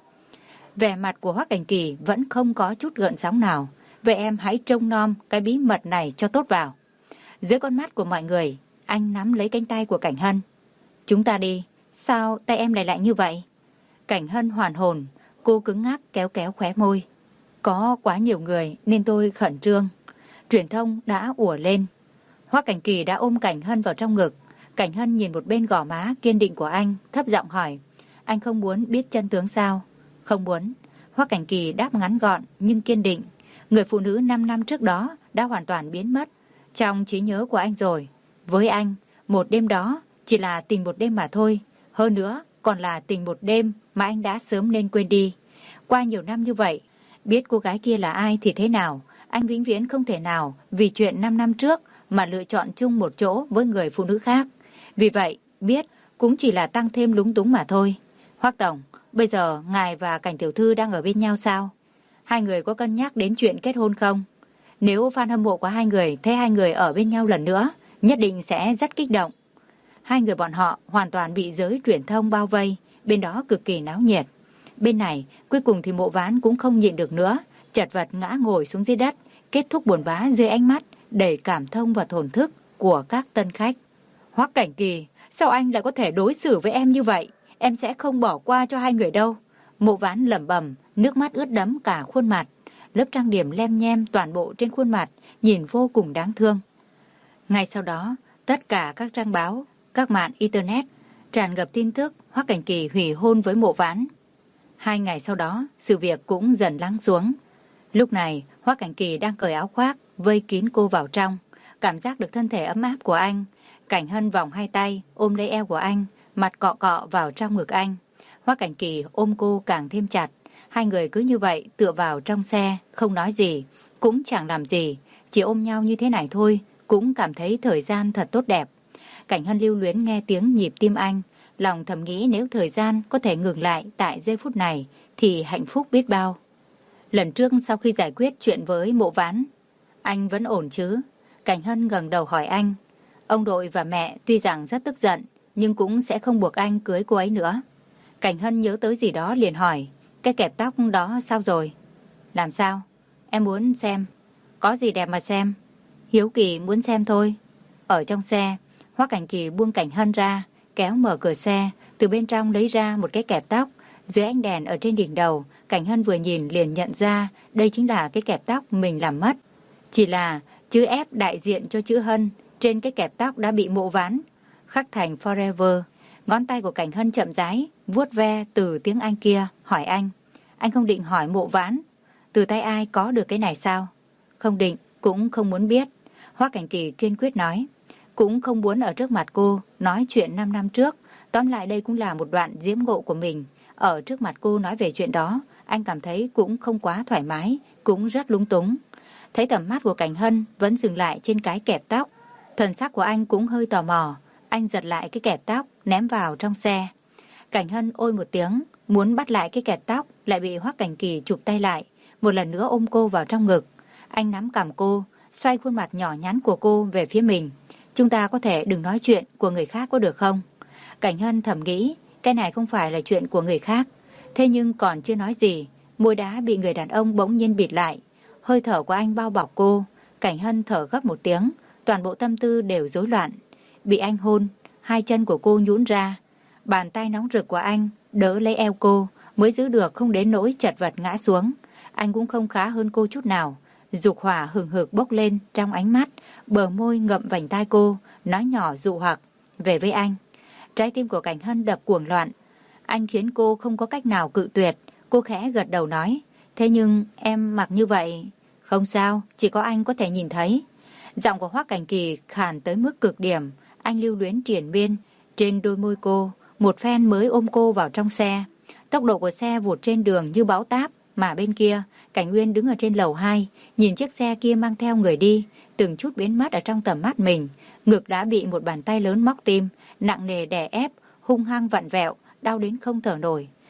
Vẻ mặt của Hoắc Cảnh Kỳ vẫn không có chút gợn sóng nào. Vậy em hãy trông nom cái bí mật này cho tốt vào. Dưới con mắt của mọi người, anh nắm lấy cánh tay của Cảnh Hân. Chúng ta đi. Sao tay em lại lạnh như vậy? Cảnh Hân hoàn hồn, cô cứng ngắc kéo kéo khóe môi. Có quá nhiều người nên tôi khẩn trương. Truyền thông đã ùa lên. Hoắc Cảnh Kỳ đã ôm Cảnh Hân vào trong ngực. Cảnh Hân nhìn một bên gò má kiên định của anh, thấp giọng hỏi. Anh không muốn biết chân tướng sao? Không muốn. Hoắc Cảnh Kỳ đáp ngắn gọn nhưng kiên định. Người phụ nữ năm năm trước đó đã hoàn toàn biến mất trong trí nhớ của anh rồi. Với anh, một đêm đó chỉ là tình một đêm mà thôi. Hơn nữa, còn là tình một đêm mà anh đã sớm nên quên đi. Qua nhiều năm như vậy, biết cô gái kia là ai thì thế nào, anh vĩnh viễn không thể nào vì chuyện năm năm trước mà lựa chọn chung một chỗ với người phụ nữ khác. Vì vậy, biết cũng chỉ là tăng thêm lúng túng mà thôi. Hoắc Tổng, bây giờ ngài và Cảnh tiểu thư đang ở bên nhau sao? Hai người có cân nhắc đến chuyện kết hôn không? Nếu fan hâm mộ của hai người thấy hai người ở bên nhau lần nữa, nhất định sẽ rất kích động. Hai người bọn họ hoàn toàn bị giới truyền thông bao vây, bên đó cực kỳ náo nhiệt. Bên này, cuối cùng thì Mộ Ván cũng không nhịn được nữa, chật vật ngã ngồi xuống dưới đất, kết thúc buồn bã dưới ánh mắt đầy cảm thông và thổn thức của các tân khách. Hoắc Cảnh Kỳ, sao anh lại có thể đối xử với em như vậy? Em sẽ không bỏ qua cho hai người đâu. Mộ Ván lẩm bẩm, nước mắt ướt đẫm cả khuôn mặt. Lớp trang điểm lem nhem toàn bộ trên khuôn mặt, nhìn vô cùng đáng thương. Ngay sau đó, tất cả các trang báo, các mạng Internet tràn ngập tin tức Hoắc Cảnh Kỳ hủy hôn với Mộ Ván. Hai ngày sau đó, sự việc cũng dần lắng xuống. Lúc này, Hoắc Cảnh Kỳ đang cởi áo khoác, vây kín cô vào trong. Cảm giác được thân thể ấm áp của anh. Cảnh Hân vòng hai tay, ôm lấy eo của anh, mặt cọ cọ vào trong ngực anh. Hoắc Cảnh Kỳ ôm cô càng thêm chặt. Hai người cứ như vậy tựa vào trong xe, không nói gì, cũng chẳng làm gì. Chỉ ôm nhau như thế này thôi, cũng cảm thấy thời gian thật tốt đẹp. Cảnh Hân lưu luyến nghe tiếng nhịp tim anh, lòng thầm nghĩ nếu thời gian có thể ngừng lại tại giây phút này thì hạnh phúc biết bao. Lần trước sau khi giải quyết chuyện với Mộ Ván, anh vẫn ổn chứ? Cảnh Hân ngẩng đầu hỏi anh. Ông nội và mẹ tuy rằng rất tức giận, nhưng cũng sẽ không buộc anh cưới cô ấy nữa. Cảnh Hân nhớ tới gì đó liền hỏi, cái kẹp tóc đó sao rồi? Làm sao? Em muốn xem. Có gì đẹp mà xem? Hiếu kỳ muốn xem thôi. Ở trong xe, Hoắc Cảnh Kỳ buông Cảnh Hân ra, kéo mở cửa xe, từ bên trong lấy ra một cái kẹp tóc. Dưới ánh đèn ở trên đỉnh đầu, Cảnh Hân vừa nhìn liền nhận ra đây chính là cái kẹp tóc mình làm mất. Chỉ là chữ F đại diện cho chữ Hân trên cái kẹp tóc đã bị Mộ Ván khắc thành Forever. Ngón tay của Cảnh Hân chậm rãi vuốt ve từ tiếng Anh kia, hỏi anh. Anh không định hỏi Mộ Ván từ tay ai có được cái này sao? Không định, cũng không muốn biết. Hoắc Cảnh Kỳ kiên quyết nói. Cũng không muốn ở trước mặt cô nói chuyện năm năm trước. Tóm lại đây cũng là một đoạn diễm ngộ của mình. Ở trước mặt cô nói về chuyện đó, anh cảm thấy cũng không quá thoải mái, cũng rất lung túng. Thấy tầm mắt của Cảnh Hân vẫn dừng lại trên cái kẹp tóc, thần sắc của anh cũng hơi tò mò. Anh giật lại cái kẹp tóc, ném vào trong xe. Cảnh Hân ôi một tiếng, muốn bắt lại cái kẹp tóc, lại bị Hoắc Cảnh Kỳ chụp tay lại, một lần nữa ôm cô vào trong ngực. Anh nắm cằm cô, xoay khuôn mặt nhỏ nhắn của cô về phía mình. Chúng ta có thể đừng nói chuyện của người khác có được không? Cảnh Hân thầm nghĩ, cái này không phải là chuyện của người khác. Thế nhưng còn chưa nói gì, môi đá bị người đàn ông bỗng nhiên bịt lại. Hơi thở của anh bao bọc cô. Cảnh Hân thở gấp một tiếng, toàn bộ tâm tư đều rối loạn. Bị anh hôn, hai chân của cô nhũn ra. Bàn tay nóng rực của anh đỡ lấy eo cô, mới giữ được không đến nỗi chật vật ngã xuống. Anh cũng không khá hơn cô chút nào. Dục hỏa hừng hực bốc lên trong ánh mắt, bờ môi ngậm vành tai cô, nói nhỏ dụ hoặc, về với anh. Trái tim của Cảnh Hân đập cuồng loạn. Anh khiến cô không có cách nào cự tuyệt. Cô khẽ gật đầu nói, thế nhưng em mặc như vậy. Không sao, chỉ có anh có thể nhìn thấy. Giọng của Hoắc Cảnh Kỳ khàn tới mức cực điểm. Anh lưu luyến triền miên trên đôi môi cô, một phen mới ôm cô vào trong xe. Tốc độ của xe vụt trên đường như bão táp. Mà bên kia, Cảnh Uyên đứng ở trên lầu hai, nhìn chiếc xe kia mang theo người đi, từng chút biến mất ở trong tầm mắt mình. Ngực đã bị một bàn tay lớn móc tim, nặng nề đè ép, hung hăng vặn vẹo, đau đến không thở nổi.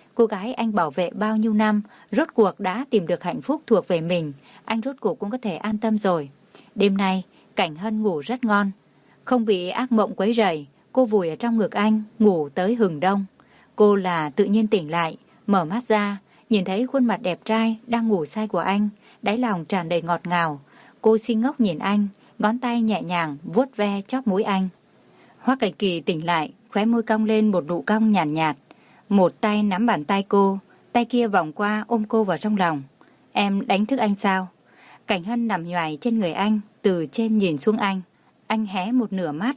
Cô gái anh bảo vệ bao nhiêu năm, rốt cuộc đã tìm được hạnh phúc thuộc về mình. Anh rốt cuộc cũng có thể an tâm rồi. Đêm nay, Cảnh Hân ngủ rất ngon. Không bị ác mộng quấy rầy, cô vùi ở trong ngực anh, ngủ tới hừng đông. Cô là tự nhiên tỉnh lại, mở mắt ra, nhìn thấy khuôn mặt đẹp trai đang ngủ say của anh, đáy lòng tràn đầy ngọt ngào. Cô si ngốc nhìn anh, ngón tay nhẹ nhàng vuốt ve chóp mũi anh. Hoắc Cảnh Kỳ tỉnh lại, khóe môi cong lên một nụ cong nhàn nhạt, nhạt. Một tay nắm bàn tay cô, tay kia vòng qua ôm cô vào trong lòng. Em đánh thức anh sao? Cảnh Hân nằm nhoài trên người anh, từ trên nhìn xuống anh. Anh hé một nửa mắt.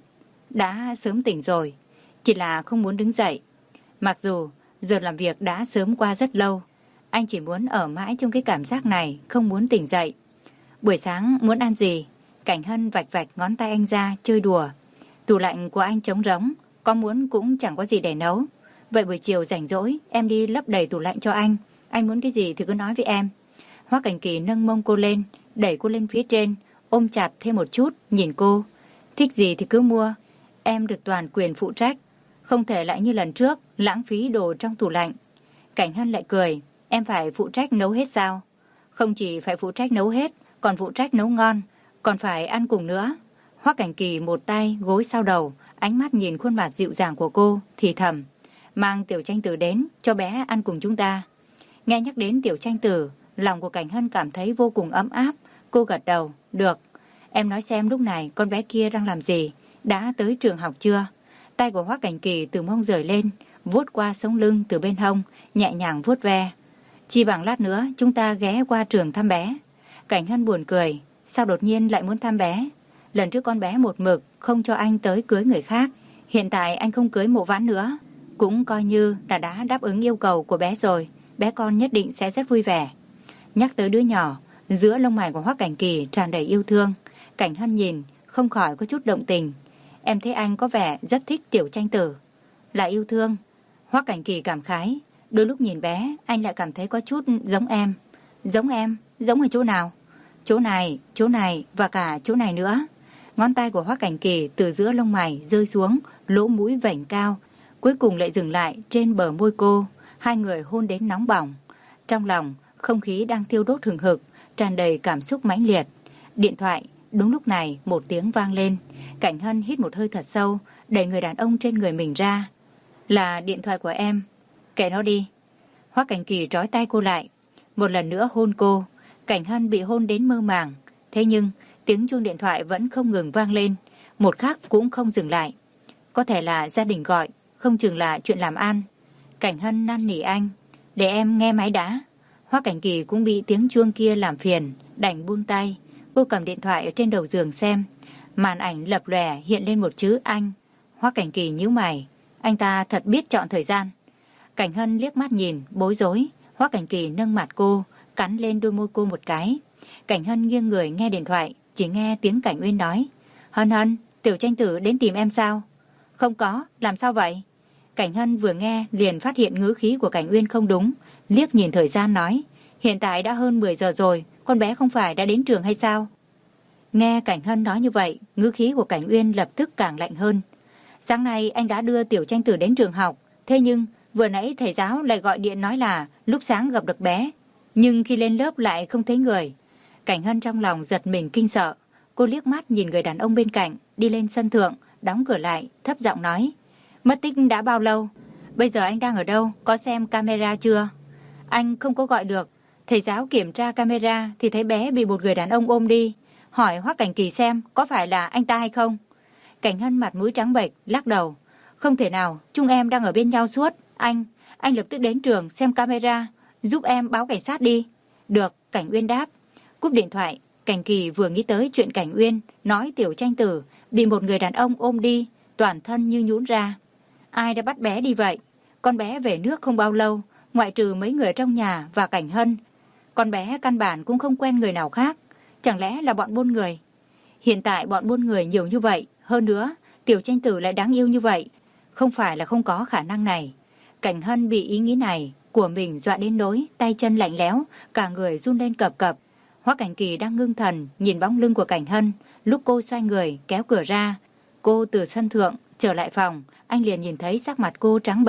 Đã sớm tỉnh rồi, chỉ là không muốn đứng dậy. Mặc dù giờ làm việc đã sớm qua rất lâu, anh chỉ muốn ở mãi trong cái cảm giác này, không muốn tỉnh dậy. Buổi sáng muốn ăn gì? Cảnh Hân vạch vạch ngón tay anh ra chơi đùa. Tủ lạnh của anh trống rỗng, có muốn cũng chẳng có gì để nấu. Vậy buổi chiều rảnh rỗi, em đi lấp đầy tủ lạnh cho anh. Anh muốn cái gì thì cứ nói với em. Hoắc Cảnh Kỳ nâng mông cô lên, đẩy cô lên phía trên, ôm chặt thêm một chút, nhìn cô. Thích gì thì cứ mua, em được toàn quyền phụ trách. Không thể lại như lần trước, lãng phí đồ trong tủ lạnh. Cảnh Hân lại cười, em phải phụ trách nấu hết sao? Không chỉ phải phụ trách nấu hết, còn phụ trách nấu ngon, còn phải ăn cùng nữa. Hoắc Cảnh Kỳ một tay gối sau đầu, ánh mắt nhìn khuôn mặt dịu dàng của cô, thì thầm. Mang Tiểu Tranh Tử đến, cho bé ăn cùng chúng ta. Nghe nhắc đến Tiểu Tranh Tử, lòng của Cảnh Hân cảm thấy vô cùng ấm áp. Cô gật đầu, được. Em nói xem lúc này con bé kia đang làm gì? Đã tới trường học chưa? Tay của Hoắc Cảnh Kỳ từ mông rời lên, vuốt qua sống lưng từ bên hông, nhẹ nhàng vuốt ve. Chi bằng lát nữa chúng ta ghé qua trường thăm bé. Cảnh Hân buồn cười, sao đột nhiên lại muốn thăm bé? Lần trước con bé một mực không cho anh tới cưới người khác, hiện tại anh không cưới Mộ Vãn nữa, cũng coi như là đã đáp ứng yêu cầu của bé rồi. Bé con nhất định sẽ rất vui vẻ. Nhắc tới đứa nhỏ, giữa lông mày của Hoắc Cảnh Kỳ tràn đầy yêu thương. Cảnh Hân nhìn, không khỏi có chút động tình. Em thấy anh có vẻ rất thích Tiểu Tranh Tử. Là yêu thương. Hoắc Cảnh Kỳ cảm khái. Đôi lúc nhìn bé, anh lại cảm thấy có chút giống em. Giống em? Giống ở chỗ nào? Chỗ này, chỗ này và cả chỗ này nữa. Ngón tay của Hoắc Cảnh Kỳ từ giữa lông mày rơi xuống, lỗ mũi vểnh cao, cuối cùng lại dừng lại trên bờ môi cô. Hai người hôn đến nóng bỏng. Trong lòng, không khí đang thiêu đốt hừng hực, tràn đầy cảm xúc mãnh liệt. Điện thoại, đúng lúc này một tiếng vang lên. Cảnh Hân hít một hơi thật sâu, đẩy người đàn ông trên người mình ra. Là điện thoại của em. Kệ nó đi. Hoắc Cảnh Kỳ trói tay cô lại, một lần nữa hôn cô. Cảnh Hân bị hôn đến mơ màng. Thế nhưng tiếng chuông điện thoại vẫn không ngừng vang lên, một khắc cũng không dừng lại. Có thể là gia đình gọi, không chừng là chuyện làm ăn. Cảnh Hân năn nỉ anh, để em nghe máy đã. Hoắc Cảnh Kỳ cũng bị tiếng chuông kia làm phiền, đành buông tay. Cô cầm điện thoại ở trên đầu giường xem. Màn ảnh lập lòe hiện lên một chữ anh. Hoắc Cảnh Kỳ nhíu mày, anh ta thật biết chọn thời gian. Cảnh Hân liếc mắt nhìn, bối rối. Hoắc Cảnh Kỳ nâng mặt cô, cắn lên đôi môi cô một cái. Cảnh Hân nghiêng người nghe điện thoại, chỉ nghe tiếng Cảnh Uyên nói. Hân Hân, Tiểu Tranh Tử đến tìm em sao? Không có, làm sao vậy? Cảnh Hân vừa nghe liền phát hiện ngữ khí của Cảnh Uyên không đúng, liếc nhìn thời gian nói. Hiện tại đã hơn mười giờ rồi, con bé không phải đã đến trường hay sao? Nghe Cảnh Hân nói như vậy, ngữ khí của Cảnh Uyên lập tức càng lạnh hơn. Sáng nay anh đã đưa Tiểu Tranh Tử đến trường học, thế nhưng vừa nãy thầy giáo lại gọi điện nói là lúc sáng gặp được bé, nhưng khi lên lớp lại không thấy người. Cảnh Hân trong lòng giật mình kinh sợ. Cô liếc mắt nhìn người đàn ông bên cạnh, đi lên sân thượng, đóng cửa lại, thấp giọng nói. Mất tích đã bao lâu? Bây giờ anh đang ở đâu? Có xem camera chưa? Anh không có gọi được. Thầy giáo kiểm tra camera thì thấy bé bị một người đàn ông ôm đi. Hỏi Hoắc Cảnh Kỳ xem có phải là anh ta hay không. Cảnh Hân mặt mũi trắng bệch, lắc đầu. Không thể nào, chúng em đang ở bên nhau suốt. Anh, anh lập tức đến trường xem camera, giúp em báo cảnh sát đi. Được, Cảnh Uyên đáp. Cúp điện thoại, Cảnh Kỳ vừa nghĩ tới chuyện Cảnh Uyên nói Tiểu Tranh Tử bị một người đàn ông ôm đi, toàn thân như nhũn ra. Ai đã bắt bé đi vậy? Con bé về nước không bao lâu, ngoại trừ mấy người trong nhà và Cảnh Hân, con bé căn bản cũng không quen người nào khác. Chẳng lẽ là bọn buôn người? Hiện tại bọn buôn người nhiều như vậy, hơn nữa Tiểu Tranh Tử lại đáng yêu như vậy, không phải là không có khả năng này. Cảnh Hân bị ý nghĩ này của mình dọa đến nỗi tay chân lạnh lẽo, cả người run lên cập cập. Hoắc Cảnh Kỳ đang ngưng thần nhìn bóng lưng của Cảnh Hân. Lúc cô xoay người kéo cửa ra, cô từ sân thượng trở lại phòng, anh liền nhìn thấy sắc mặt cô trắng bệch,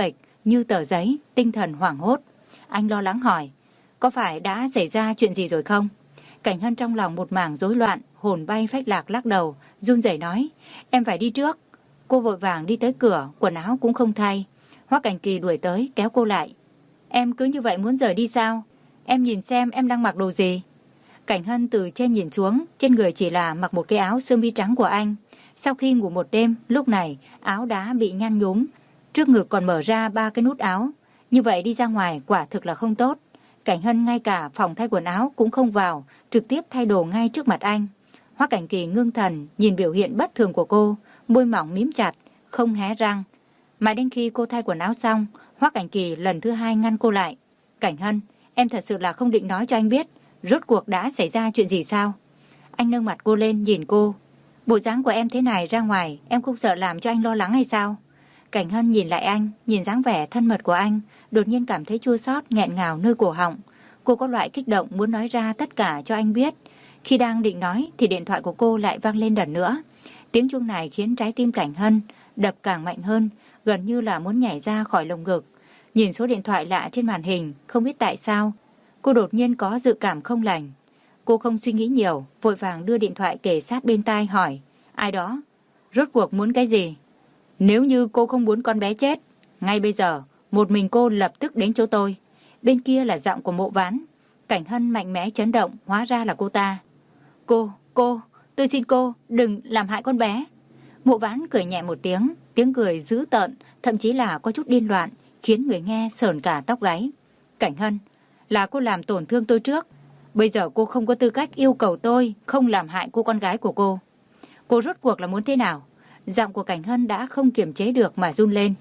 như tờ giấy, tinh thần hoảng hốt. Anh lo lắng hỏi, có phải đã xảy ra chuyện gì rồi không? Cảnh Hân trong lòng một mảng rối loạn, hồn bay phách lạc lắc đầu, run rẩy nói, em phải đi trước. Cô vội vàng đi tới cửa, quần áo cũng không thay. Hoắc Cảnh Kỳ đuổi tới kéo cô lại. Em cứ như vậy muốn rời đi sao? Em nhìn xem em đang mặc đồ gì? Cảnh Hân từ trên nhìn xuống, trên người chỉ là mặc một cái áo sơ mi trắng của anh. Sau khi ngủ một đêm, lúc này áo đã bị nhăn nhúm, trước ngực còn mở ra ba cái nút áo. Như vậy đi ra ngoài quả thực là không tốt. Cảnh Hân ngay cả phòng thay quần áo cũng không vào, trực tiếp thay đồ ngay trước mặt anh. Hoắc Cảnh Kỳ ngưng thần nhìn biểu hiện bất thường của cô, môi mỏng mím chặt, không hé răng. Mà đến khi cô thay quần áo xong, Hoắc Cảnh Kỳ lần thứ hai ngăn cô lại. Cảnh Hân, em thật sự là không định nói cho anh biết rốt cuộc đã xảy ra chuyện gì sao? Anh nâng mặt cô lên nhìn cô. Bộ dáng của em thế này ra ngoài, em không sợ làm cho anh lo lắng hay sao? Cảnh Hân nhìn lại anh, nhìn dáng vẻ thân mật của anh, đột nhiên cảm thấy chua xót nghẹn ngào nơi cổ họng. Cô có loại kích động muốn nói ra tất cả cho anh biết. Khi đang định nói thì điện thoại của cô lại vang lên lần nữa. Tiếng chuông này khiến trái tim Cảnh Hân đập càng mạnh hơn, gần như là muốn nhảy ra khỏi lồng ngực. Nhìn số điện thoại lạ trên màn hình, không biết tại sao, cô đột nhiên có dự cảm không lành. Cô không suy nghĩ nhiều, vội vàng đưa điện thoại kề sát bên tai hỏi, ai đó? Rốt cuộc muốn cái gì? Nếu như cô không muốn con bé chết, ngay bây giờ, một mình cô lập tức đến chỗ tôi. Bên kia là giọng của Mộ Ván. Cảnh Hân mạnh mẽ chấn động, hóa ra là cô ta. Cô, cô, tôi xin cô, đừng làm hại con bé. Mộ Ván cười nhẹ một tiếng, tiếng cười dữ tợn, thậm chí là có chút điên loạn, khiến người nghe sởn cả tóc gáy. Cảnh Hân, là cô làm tổn thương tôi trước. Bây giờ cô không có tư cách yêu cầu tôi không làm hại cô con gái của cô. Cô rốt cuộc là muốn thế nào? Giọng của Cảnh Hân đã không kiềm chế được mà run lên.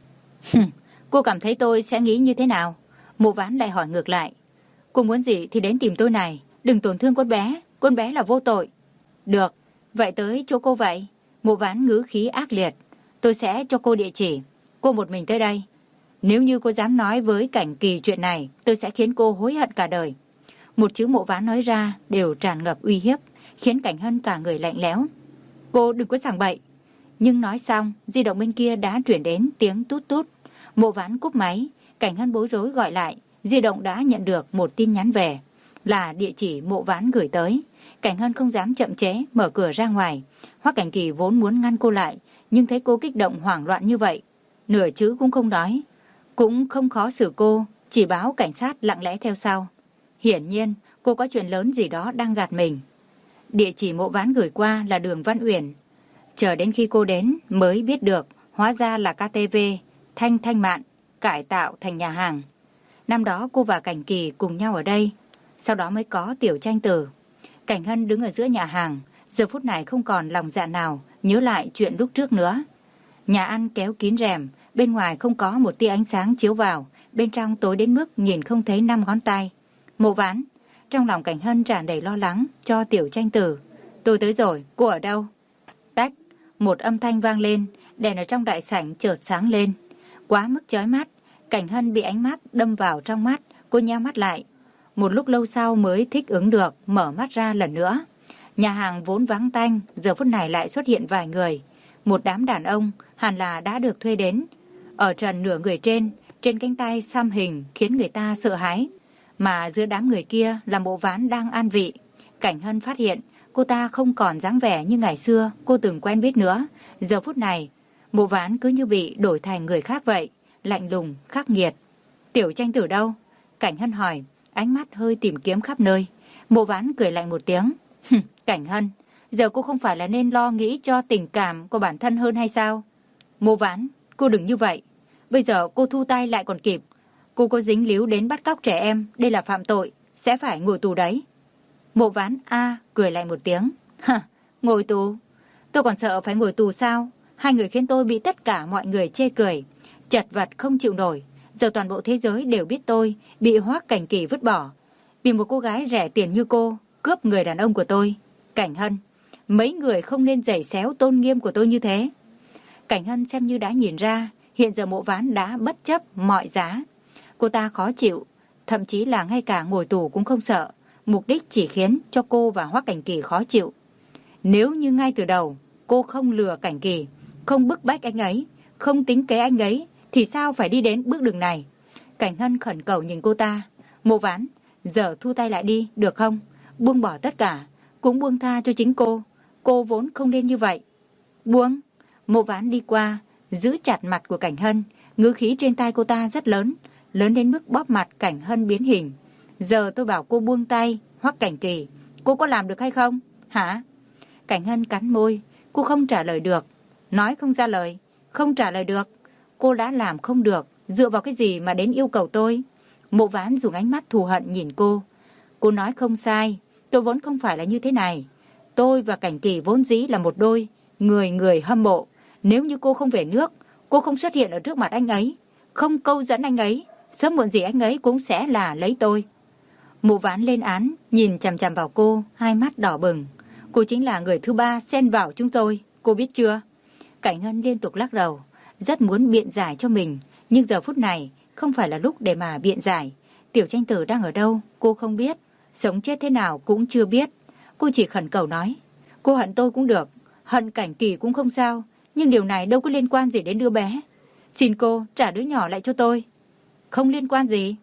Cô cảm thấy tôi sẽ nghĩ như thế nào? Mộ Ván lại hỏi ngược lại. Cô muốn gì thì đến tìm tôi này, đừng tổn thương con bé, con bé là vô tội. Được, vậy tới chỗ cô vậy. Mộ Ván ngữ khí ác liệt. Tôi sẽ cho cô địa chỉ, cô một mình tới đây. Nếu như cô dám nói với Cảnh Kỳ chuyện này, tôi sẽ khiến cô hối hận cả đời. Một chữ Mộ Ván nói ra đều tràn ngập uy hiếp, khiến Cảnh Hân cả người lạnh lẽo. Cô đừng có sảng bậy. Nhưng nói xong, di động bên kia đã chuyển đến tiếng tút tút. Mộ Ván cúp máy, Cảnh Hân bối rối gọi lại, di động đã nhận được một tin nhắn về, là địa chỉ Mộ Ván gửi tới. Cảnh Hân không dám chậm chế, mở cửa ra ngoài. Hoắc Cảnh Kỳ vốn muốn ngăn cô lại, nhưng thấy cô kích động hoảng loạn như vậy, nửa chữ cũng không nói, cũng không khó xử cô, chỉ báo cảnh sát lặng lẽ theo sau. Hiển nhiên, cô có chuyện lớn gì đó đang gạt mình. Địa chỉ Mộ Ván gửi qua là đường Văn Uyển. Chờ đến khi cô đến mới biết được, hóa ra là ca tê vê Thanh Thanh Mạn cải tạo thành nhà hàng. Năm đó cô và Cảnh Kỳ cùng nhau ở đây, sau đó mới có Tiểu Tranh Tử. Cảnh Hân đứng ở giữa nhà hàng, giờ phút này không còn lòng dạ nào nhớ lại chuyện lúc trước nữa. Nhà ăn kéo kín rèm, bên ngoài không có một tia ánh sáng chiếu vào, bên trong tối đến mức nhìn không thấy năm ngón tay. Mộ Ván, trong lòng Cảnh Hân tràn đầy lo lắng cho Tiểu Tranh Tử. Tôi tới rồi, cô ở đâu? Tách, một âm thanh vang lên, đèn ở trong đại sảnh chợt sáng lên. Quá mức chói mắt, Cảnh Hân bị ánh mắt đâm vào trong mắt, cô nheo mắt lại. Một lúc lâu sau mới thích ứng được, mở mắt ra lần nữa. Nhà hàng vốn vắng tanh, giờ phút này lại xuất hiện vài người. Một đám đàn ông, hẳn là đã được thuê đến. Ở trần nửa người trên, trên cánh tay xăm hình khiến người ta sợ hãi. Mà giữa đám người kia là Mộ Ván đang an vị. Cảnh Hân phát hiện, cô ta không còn dáng vẻ như ngày xưa cô từng quen biết nữa. Giờ phút này, Mộ Ván cứ như bị đổi thành người khác vậy, lạnh lùng, khắc nghiệt. Tiểu Tranh Tử đâu? Cảnh Hân hỏi, ánh mắt hơi tìm kiếm khắp nơi. Mộ Ván cười lạnh một tiếng. Cảnh Hân, giờ cô không phải là nên lo nghĩ cho tình cảm của bản thân hơn hay sao? Mộ Ván, cô đừng như vậy. Bây giờ cô thu tay lại còn kịp. Cô có dính líu đến bắt cóc trẻ em, đây là phạm tội, sẽ phải ngồi tù đấy. Mộ Ván a cười lại một tiếng. Hả, ngồi tù? Tôi còn sợ phải ngồi tù sao? Hai người khiến tôi bị tất cả mọi người chê cười, chật vật không chịu nổi. Giờ toàn bộ thế giới đều biết tôi bị Hoắc Cảnh Kỳ vứt bỏ, vì một cô gái rẻ tiền như cô cướp người đàn ông của tôi. Cảnh Hân, mấy người không nên giày xéo tôn nghiêm của tôi như thế. Cảnh Hân xem như đã nhìn ra, hiện giờ Mộ Ván đã bất chấp mọi giá. Cô ta khó chịu, thậm chí là ngay cả ngồi tù cũng không sợ, mục đích chỉ khiến cho cô và Hoắc Cảnh Kỳ khó chịu. Nếu như ngay từ đầu cô không lừa Cảnh Kỳ, không bức bách anh ấy, không tính kế anh ấy, thì sao phải đi đến bước đường này? Cảnh Hân khẩn cầu nhìn cô ta. Mộ Ván, giờ thu tay lại đi, được không? Buông bỏ tất cả, cũng buông tha cho chính cô. Cô vốn không nên như vậy. Buông. Mộ Ván đi qua, giữ chặt mặt của Cảnh Hân. Ngữ khí trên tay cô ta rất lớn, lớn đến mức bóp mặt Cảnh Hân biến hình. Giờ tôi bảo cô buông tay, Hoắc Cảnh Kỳ, cô có làm được hay không? Hả? Cảnh Hân cắn môi, cô không trả lời được. Nói không ra lời, không trả lời được. Cô đã làm không được, dựa vào cái gì mà đến yêu cầu tôi? Mộ Ván dùng ánh mắt thù hận nhìn cô. Cô nói không sai, tôi vốn không phải là như thế này. Tôi và Cảnh Kỳ vốn dĩ là một đôi, người người hâm mộ. Nếu như cô không về nước, cô không xuất hiện ở trước mặt anh ấy, không câu dẫn anh ấy, sớm muộn gì anh ấy cũng sẽ là lấy tôi. Mộ Ván lên án, nhìn chằm chằm vào cô, hai mắt đỏ bừng. Cô chính là người thứ ba xen vào chúng tôi, cô biết chưa? Cảnh Hân liên tục lắc đầu, rất muốn biện giải cho mình, nhưng giờ phút này không phải là lúc để mà biện giải. Tiểu Tranh Tử đang ở đâu, cô không biết, sống chết thế nào cũng chưa biết. Cô chỉ khẩn cầu nói, cô hận tôi cũng được, hận Cảnh Kỳ cũng không sao, nhưng điều này đâu có liên quan gì đến đứa bé. Xin cô trả đứa nhỏ lại cho tôi. Không liên quan gì.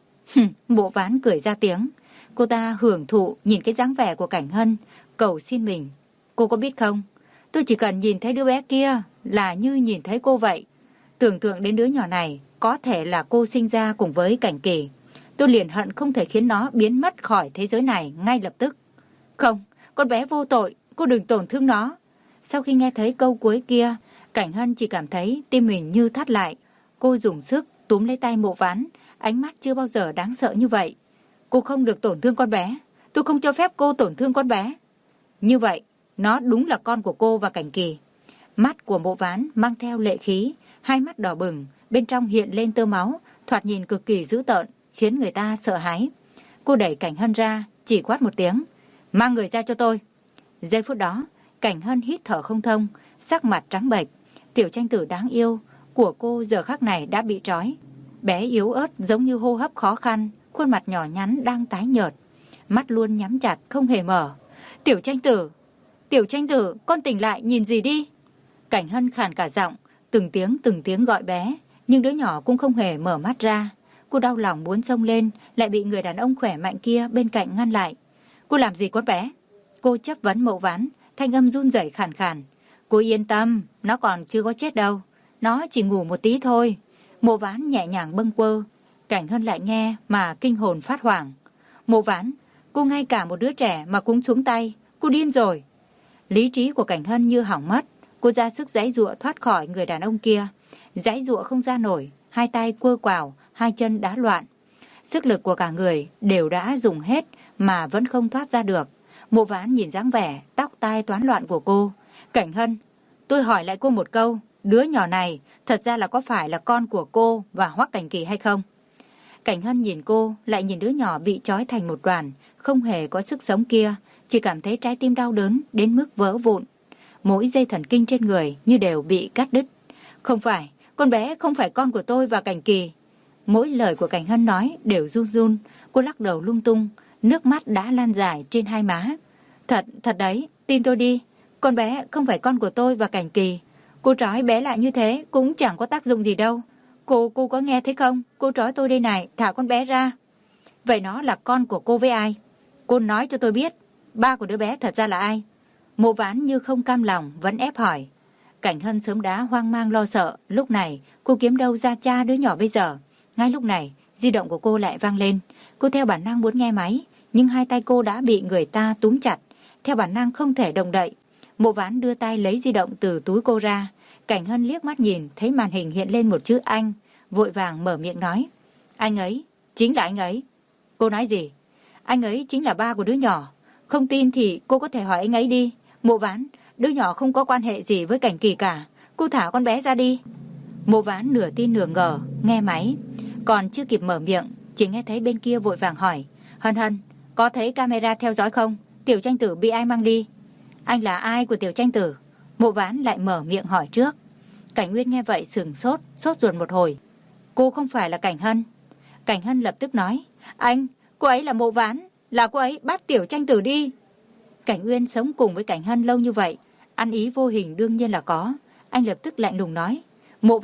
Mộ Ván cười ra tiếng. Cô ta hưởng thụ nhìn cái dáng vẻ của Cảnh Hân, cầu xin mình. Cô có biết không, tôi chỉ cần nhìn thấy đứa bé kia là như nhìn thấy cô vậy. Tưởng tượng đến đứa nhỏ này có thể là cô sinh ra cùng với Cảnh Kỳ, tôi liền hận không thể khiến nó biến mất khỏi thế giới này ngay lập tức. Không, con bé vô tội, cô đừng tổn thương nó. Sau khi nghe thấy câu cuối kia, Cảnh Hân chỉ cảm thấy tim mình như thắt lại. Cô dùng sức túm lấy tay Mộ Ván, ánh mắt chưa bao giờ đáng sợ như vậy. Cô không được tổn thương con bé, tôi không cho phép cô tổn thương con bé. Như vậy, nó đúng là con của cô và Cảnh Kỳ. Mắt của Mộ Ván mang theo lệ khí, hai mắt đỏ bừng, bên trong hiện lên tơ máu, thoạt nhìn cực kỳ dữ tợn, khiến người ta sợ hãi. Cô đẩy Cảnh Hân ra, chỉ quát một tiếng, mang người ra cho tôi. Giây phút đó, Cảnh Hân hít thở không thông, sắc mặt trắng bệch. Tiểu Tranh Tử đáng yêu của cô giờ khắc này đã bị trói. Bé yếu ớt giống như hô hấp khó khăn, khuôn mặt nhỏ nhắn đang tái nhợt, mắt luôn nhắm chặt không hề mở. Tiểu Tranh Tử, Tiểu Tranh Tử, con tỉnh lại nhìn gì đi. Cảnh Hân khàn cả giọng, từng tiếng từng tiếng gọi bé, nhưng đứa nhỏ cũng không hề mở mắt ra. Cô đau lòng muốn xông lên, lại bị người đàn ông khỏe mạnh kia bên cạnh ngăn lại. Cô làm gì con bé? Cô chất vấn Mộ Ván, thanh âm run rẩy khàn khàn. Cô yên tâm, nó còn chưa có chết đâu, nó chỉ ngủ một tí thôi. Mộ Ván nhẹ nhàng bâng quơ. Cảnh Hân lại nghe mà kinh hồn phát hoảng. Mộ Ván, cô ngay cả một đứa trẻ mà cũng xuống tay, cô điên rồi. Lý trí của Cảnh Hân như hỏng mất. Cô ra sức giãy giụa thoát khỏi người đàn ông kia, giãy giụa không ra nổi, hai tay quơ quào, hai chân đá loạn. Sức lực của cả người đều đã dùng hết mà vẫn không thoát ra được. Mộ Ván nhìn dáng vẻ tóc tai toán loạn của cô. Cảnh Hân, tôi hỏi lại cô một câu, đứa nhỏ này thật ra là có phải là con của cô và Hoắc Cảnh Kỳ hay không? Cảnh Hân nhìn cô, lại nhìn đứa nhỏ bị trói thành một đoàn, không hề có sức sống kia, chỉ cảm thấy trái tim đau đớn đến mức vỡ vụn. Mỗi dây thần kinh trên người như đều bị cắt đứt. Không phải, con bé không phải con của tôi và Cảnh Kỳ. Mỗi lời của Cảnh Hân nói đều run run, cô lắc đầu lung tung, nước mắt đã lan dài trên hai má. Thật, thật đấy, tin tôi đi, con bé không phải con của tôi và Cảnh Kỳ. Cô trói bé lại như thế cũng chẳng có tác dụng gì đâu. Cô, cô có nghe thấy không? Cô trói tôi đây này, thả con bé ra. Vậy nó là con của cô với ai? Cô nói cho tôi biết, ba của đứa bé thật ra là ai? Mộ Ván như không cam lòng vẫn ép hỏi. Cảnh Hân sớm đã hoang mang lo sợ, lúc này cô kiếm đâu ra cha đứa nhỏ bây giờ. Ngay lúc này, di động của cô lại vang lên. Cô theo bản năng muốn nghe máy, nhưng hai tay cô đã bị người ta túm chặt, theo bản năng không thể động đậy. Mộ Ván đưa tay lấy di động từ túi cô ra. Cảnh Hân liếc mắt nhìn, thấy màn hình hiện lên một chữ anh, vội vàng mở miệng nói. Anh ấy, chính là anh ấy. Cô nói gì? Anh ấy chính là ba của đứa nhỏ. Không tin thì cô có thể hỏi anh ấy đi. Mộ Ván, đứa nhỏ không có quan hệ gì với Cảnh Kỳ cả. Cô thả con bé ra đi. Mộ Ván nửa tin nửa ngờ, nghe máy. Còn chưa kịp mở miệng, chỉ nghe thấy bên kia vội vàng hỏi. Hân Hân, có thấy camera theo dõi không? Tiểu Tranh Tử bị ai mang đi? Anh là ai của Tiểu Tranh Tử? Mộ Ván lại mở miệng hỏi trước. Cảnh Nguyên nghe vậy sửng sốt, sốt ruột một hồi. Cô không phải là Cảnh Hân. Cảnh Hân lập tức nói. Anh, cô ấy là Mộ Ván, là cô ấy bắt Tiểu Tranh Tử đi. Cảnh Nguyên sống cùng với Cảnh Hân lâu như vậy, ăn ý vô hình đương nhiên là có. Anh lập tức lạnh lùng nói. Mộ Ván,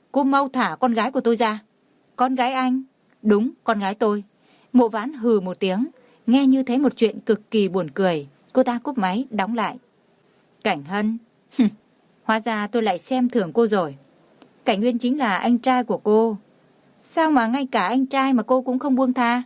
cô mau thả con gái của tôi ra. Con gái anh? Đúng, con gái tôi. Mộ Vãn hừ một tiếng, nghe như thấy một chuyện cực kỳ buồn cười. Cô ta cúp máy, đóng lại. Cảnh Hân, hóa ra tôi lại xem thường cô rồi. Cảnh Nguyên chính là anh trai của cô. Sao mà ngay cả anh trai mà cô cũng không buông tha?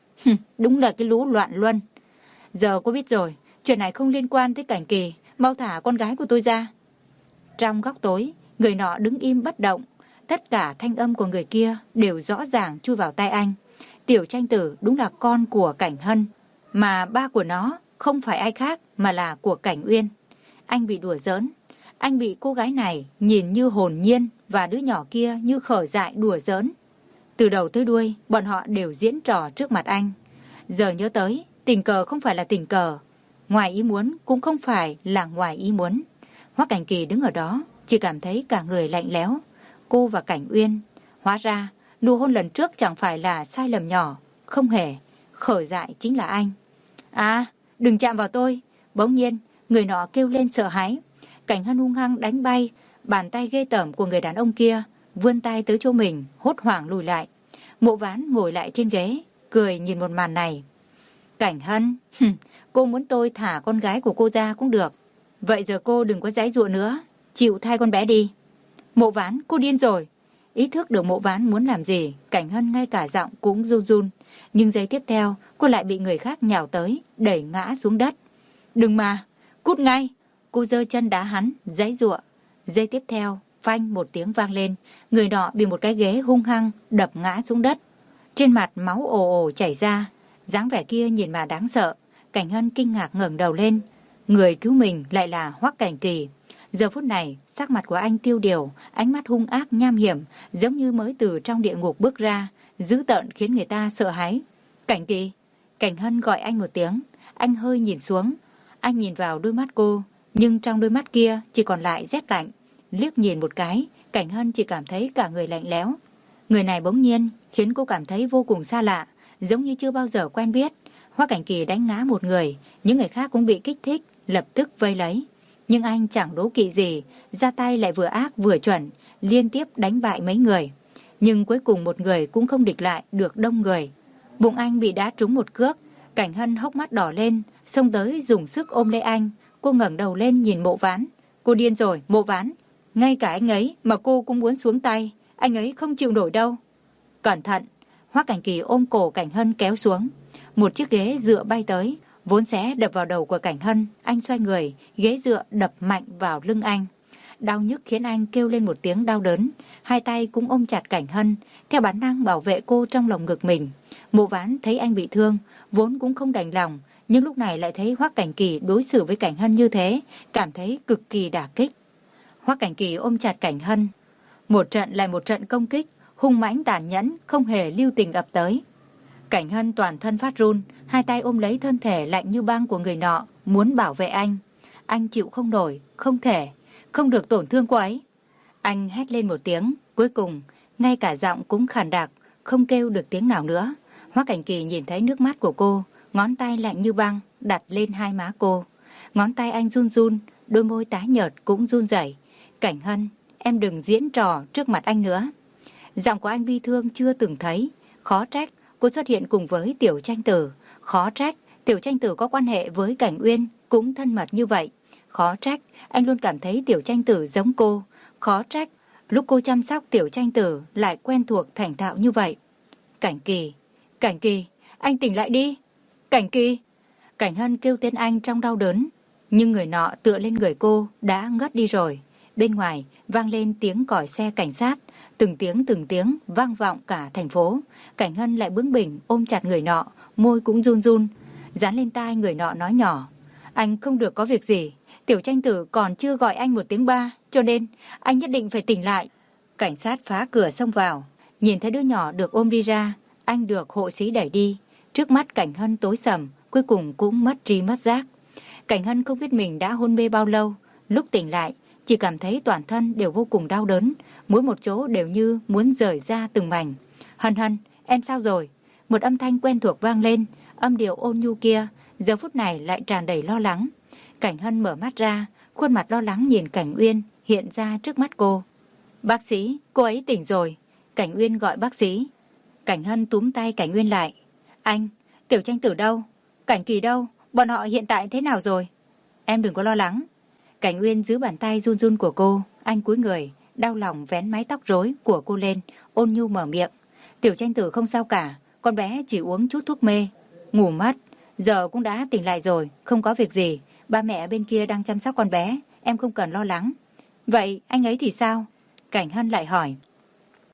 Đúng là cái lũ loạn luân. Giờ cô biết rồi, chuyện này không liên quan tới Cảnh Kỳ, mau thả con gái của tôi ra. Trong góc tối, người nọ đứng im bất động. Tất cả thanh âm của người kia đều rõ ràng chui vào tai anh. Tiểu Tranh Tử đúng là con của Cảnh Hân, mà ba của nó không phải ai khác mà là của Cảnh Uyên. Anh bị đùa giỡn, anh bị cô gái này nhìn như hồn nhiên và đứa nhỏ kia như khở dại đùa giỡn. Từ đầu tới đuôi, bọn họ đều diễn trò trước mặt anh. Giờ nhớ tới, tình cờ không phải là tình cờ, ngoài ý muốn cũng không phải là ngoài ý muốn. Hoắc Cảnh Kỳ đứng ở đó, chỉ cảm thấy cả người lạnh lẽo. Cô và Cảnh Uyên, hóa ra nụ hôn lần trước chẳng phải là sai lầm nhỏ, không hề, khở dại chính là anh. À, đừng chạm vào tôi. Bỗng nhiên, người nọ kêu lên sợ hãi. Cảnh Hân hung hăng đánh bay bàn tay ghê tởm của người đàn ông kia, vươn tay tới chỗ mình, hốt hoảng lùi lại. Mộ Vãn ngồi lại trên ghế, cười nhìn một màn này. Cảnh Hân, cô muốn tôi thả con gái của cô ra cũng được. Vậy giờ cô đừng có giãy giụa nữa, chịu thay con bé đi. Mộ Vãn, cô điên rồi. Ý thức được Mộ Vãn muốn làm gì, Cảnh Hân ngay cả giọng cũng run run. Nhưng giây tiếp theo, cô lại bị người khác nhào tới, đẩy ngã xuống đất. Đừng mà, cút ngay. Cô giơ chân đá hắn, giãy giụa. Giây tiếp theo, phanh một tiếng vang lên, người nọ bị một cái ghế hung hăng đập ngã xuống đất. Trên mặt máu ồ ồ chảy ra, dáng vẻ kia nhìn mà đáng sợ. Cảnh Hân kinh ngạc ngẩng đầu lên, người cứu mình lại là Hoắc Cảnh Kỳ. Giờ phút này, sắc mặt của anh tiêu điều, ánh mắt hung ác nham hiểm, giống như mới từ trong địa ngục bước ra, dữ tợn khiến người ta sợ hãi. Cảnh Kỳ. Cảnh Hân gọi anh một tiếng, anh hơi nhìn xuống. Anh nhìn vào đôi mắt cô, nhưng trong đôi mắt kia chỉ còn lại rét lạnh. Liếc nhìn một cái, Cảnh Hân chỉ cảm thấy cả người lạnh lẽo. Người này bỗng nhiên khiến cô cảm thấy vô cùng xa lạ, giống như chưa bao giờ quen biết. Hoắc Cảnh Kỳ đánh ngã một người, những người khác cũng bị kích thích, lập tức vây lấy. Nhưng anh chẳng đố kỵ gì, ra tay lại vừa ác vừa chuẩn, liên tiếp đánh bại mấy người. Nhưng cuối cùng một người cũng không địch lại được đông người. Bụng anh bị đá trúng một cước, Cảnh Hân hốc mắt đỏ lên, xông tới dùng sức ôm lấy anh. Cô ngẩng đầu lên nhìn Mộ Vãn. Cô điên rồi, Mộ Vãn. Ngay cả anh ấy mà cô cũng muốn xuống tay, anh ấy không chịu nổi đâu. Cẩn thận. Hoắc Cảnh Kỳ ôm cổ Cảnh Hân kéo xuống. Một chiếc ghế dựa bay tới, vốn sẽ đập vào đầu của Cảnh Hân. Anh xoay người, ghế dựa đập mạnh vào lưng anh. Đau nhức khiến anh kêu lên một tiếng đau đớn. Hai tay cũng ôm chặt Cảnh Hân, theo bản năng bảo vệ cô trong lòng ngực mình. Mộ Vãn thấy anh bị thương, vốn cũng không đành lòng, nhưng lúc này lại thấy Hoắc Cảnh Kỳ đối xử với Cảnh Hân như thế, cảm thấy cực kỳ đả kích. Hoắc Cảnh Kỳ ôm chặt Cảnh Hân. Một trận lại một trận công kích, hung mãnh tàn nhẫn, không hề lưu tình ập tới. Cảnh Hân toàn thân phát run, hai tay ôm lấy thân thể lạnh như băng của người nọ, muốn bảo vệ anh. Anh chịu không nổi, không thể, không được tổn thương cô ấy. Anh hét lên một tiếng, cuối cùng, ngay cả giọng cũng khàn đặc, không kêu được tiếng nào nữa. Hoắc Cảnh Kỳ nhìn thấy nước mắt của cô, ngón tay lạnh như băng, đặt lên hai má cô. Ngón tay anh run run, đôi môi tái nhợt cũng run rẩy. Cảnh Hân, em đừng diễn trò trước mặt anh nữa. Giọng của anh bi thương chưa từng thấy. Khó trách cô xuất hiện cùng với Tiểu Tranh Tử. Khó trách Tiểu Tranh Tử có quan hệ với Cảnh Uyên cũng thân mật như vậy. Khó trách anh luôn cảm thấy Tiểu Tranh Tử giống cô. Khó trách lúc cô chăm sóc Tiểu Tranh Tử lại quen thuộc thành thạo như vậy. Cảnh Kỳ, Cảnh Kỳ, anh tỉnh lại đi. Cảnh Kỳ. Cảnh Hân kêu tên anh trong đau đớn, nhưng người nọ tựa lên người cô đã ngất đi rồi. Bên ngoài vang lên tiếng còi xe cảnh sát, từng tiếng từng tiếng vang vọng cả thành phố. Cảnh Hân lại bướng bỉnh ôm chặt người nọ, môi cũng run run, dán lên tai người nọ nói nhỏ: anh không được có việc gì, Tiểu Tranh Tử còn chưa gọi anh một tiếng ba, cho nên anh nhất định phải tỉnh lại. Cảnh sát phá cửa xông vào, nhìn thấy đứa nhỏ được ôm đi ra, anh được hộ sĩ đẩy đi. Trước mắt Cảnh Hân tối sầm, cuối cùng cũng mất tri mất giác. Cảnh Hân không biết mình đã hôn mê bao lâu, lúc tỉnh lại chỉ cảm thấy toàn thân đều vô cùng đau đớn, mỗi một chỗ đều như muốn rời ra từng mảnh. Hân Hân, em sao rồi? Một âm thanh quen thuộc vang lên, âm điệu ôn nhu kia giờ phút này lại tràn đầy lo lắng. Cảnh Hân mở mắt ra, khuôn mặt lo lắng nhìn Cảnh Uyên hiện ra trước mắt cô. Bác sĩ, cô ấy tỉnh rồi. Cảnh Uyên gọi bác sĩ. Cảnh Hân túm tay Cảnh Uyên lại. Anh, Tiểu Tranh Tử đâu? Cảnh Kỳ đâu? Bọn họ hiện tại thế nào rồi? Em đừng có lo lắng. Cảnh Uyên giữ bàn tay run run của cô. Anh cúi người, đau lòng vén mái tóc rối của cô lên, ôn nhu mở miệng. Tiểu Tranh Tử không sao cả. Con bé chỉ uống chút thuốc mê, ngủ mất. Giờ cũng đã tỉnh lại rồi, không có việc gì. Ba mẹ bên kia đang chăm sóc con bé, em không cần lo lắng. Vậy anh ấy thì sao? Cảnh Hân lại hỏi.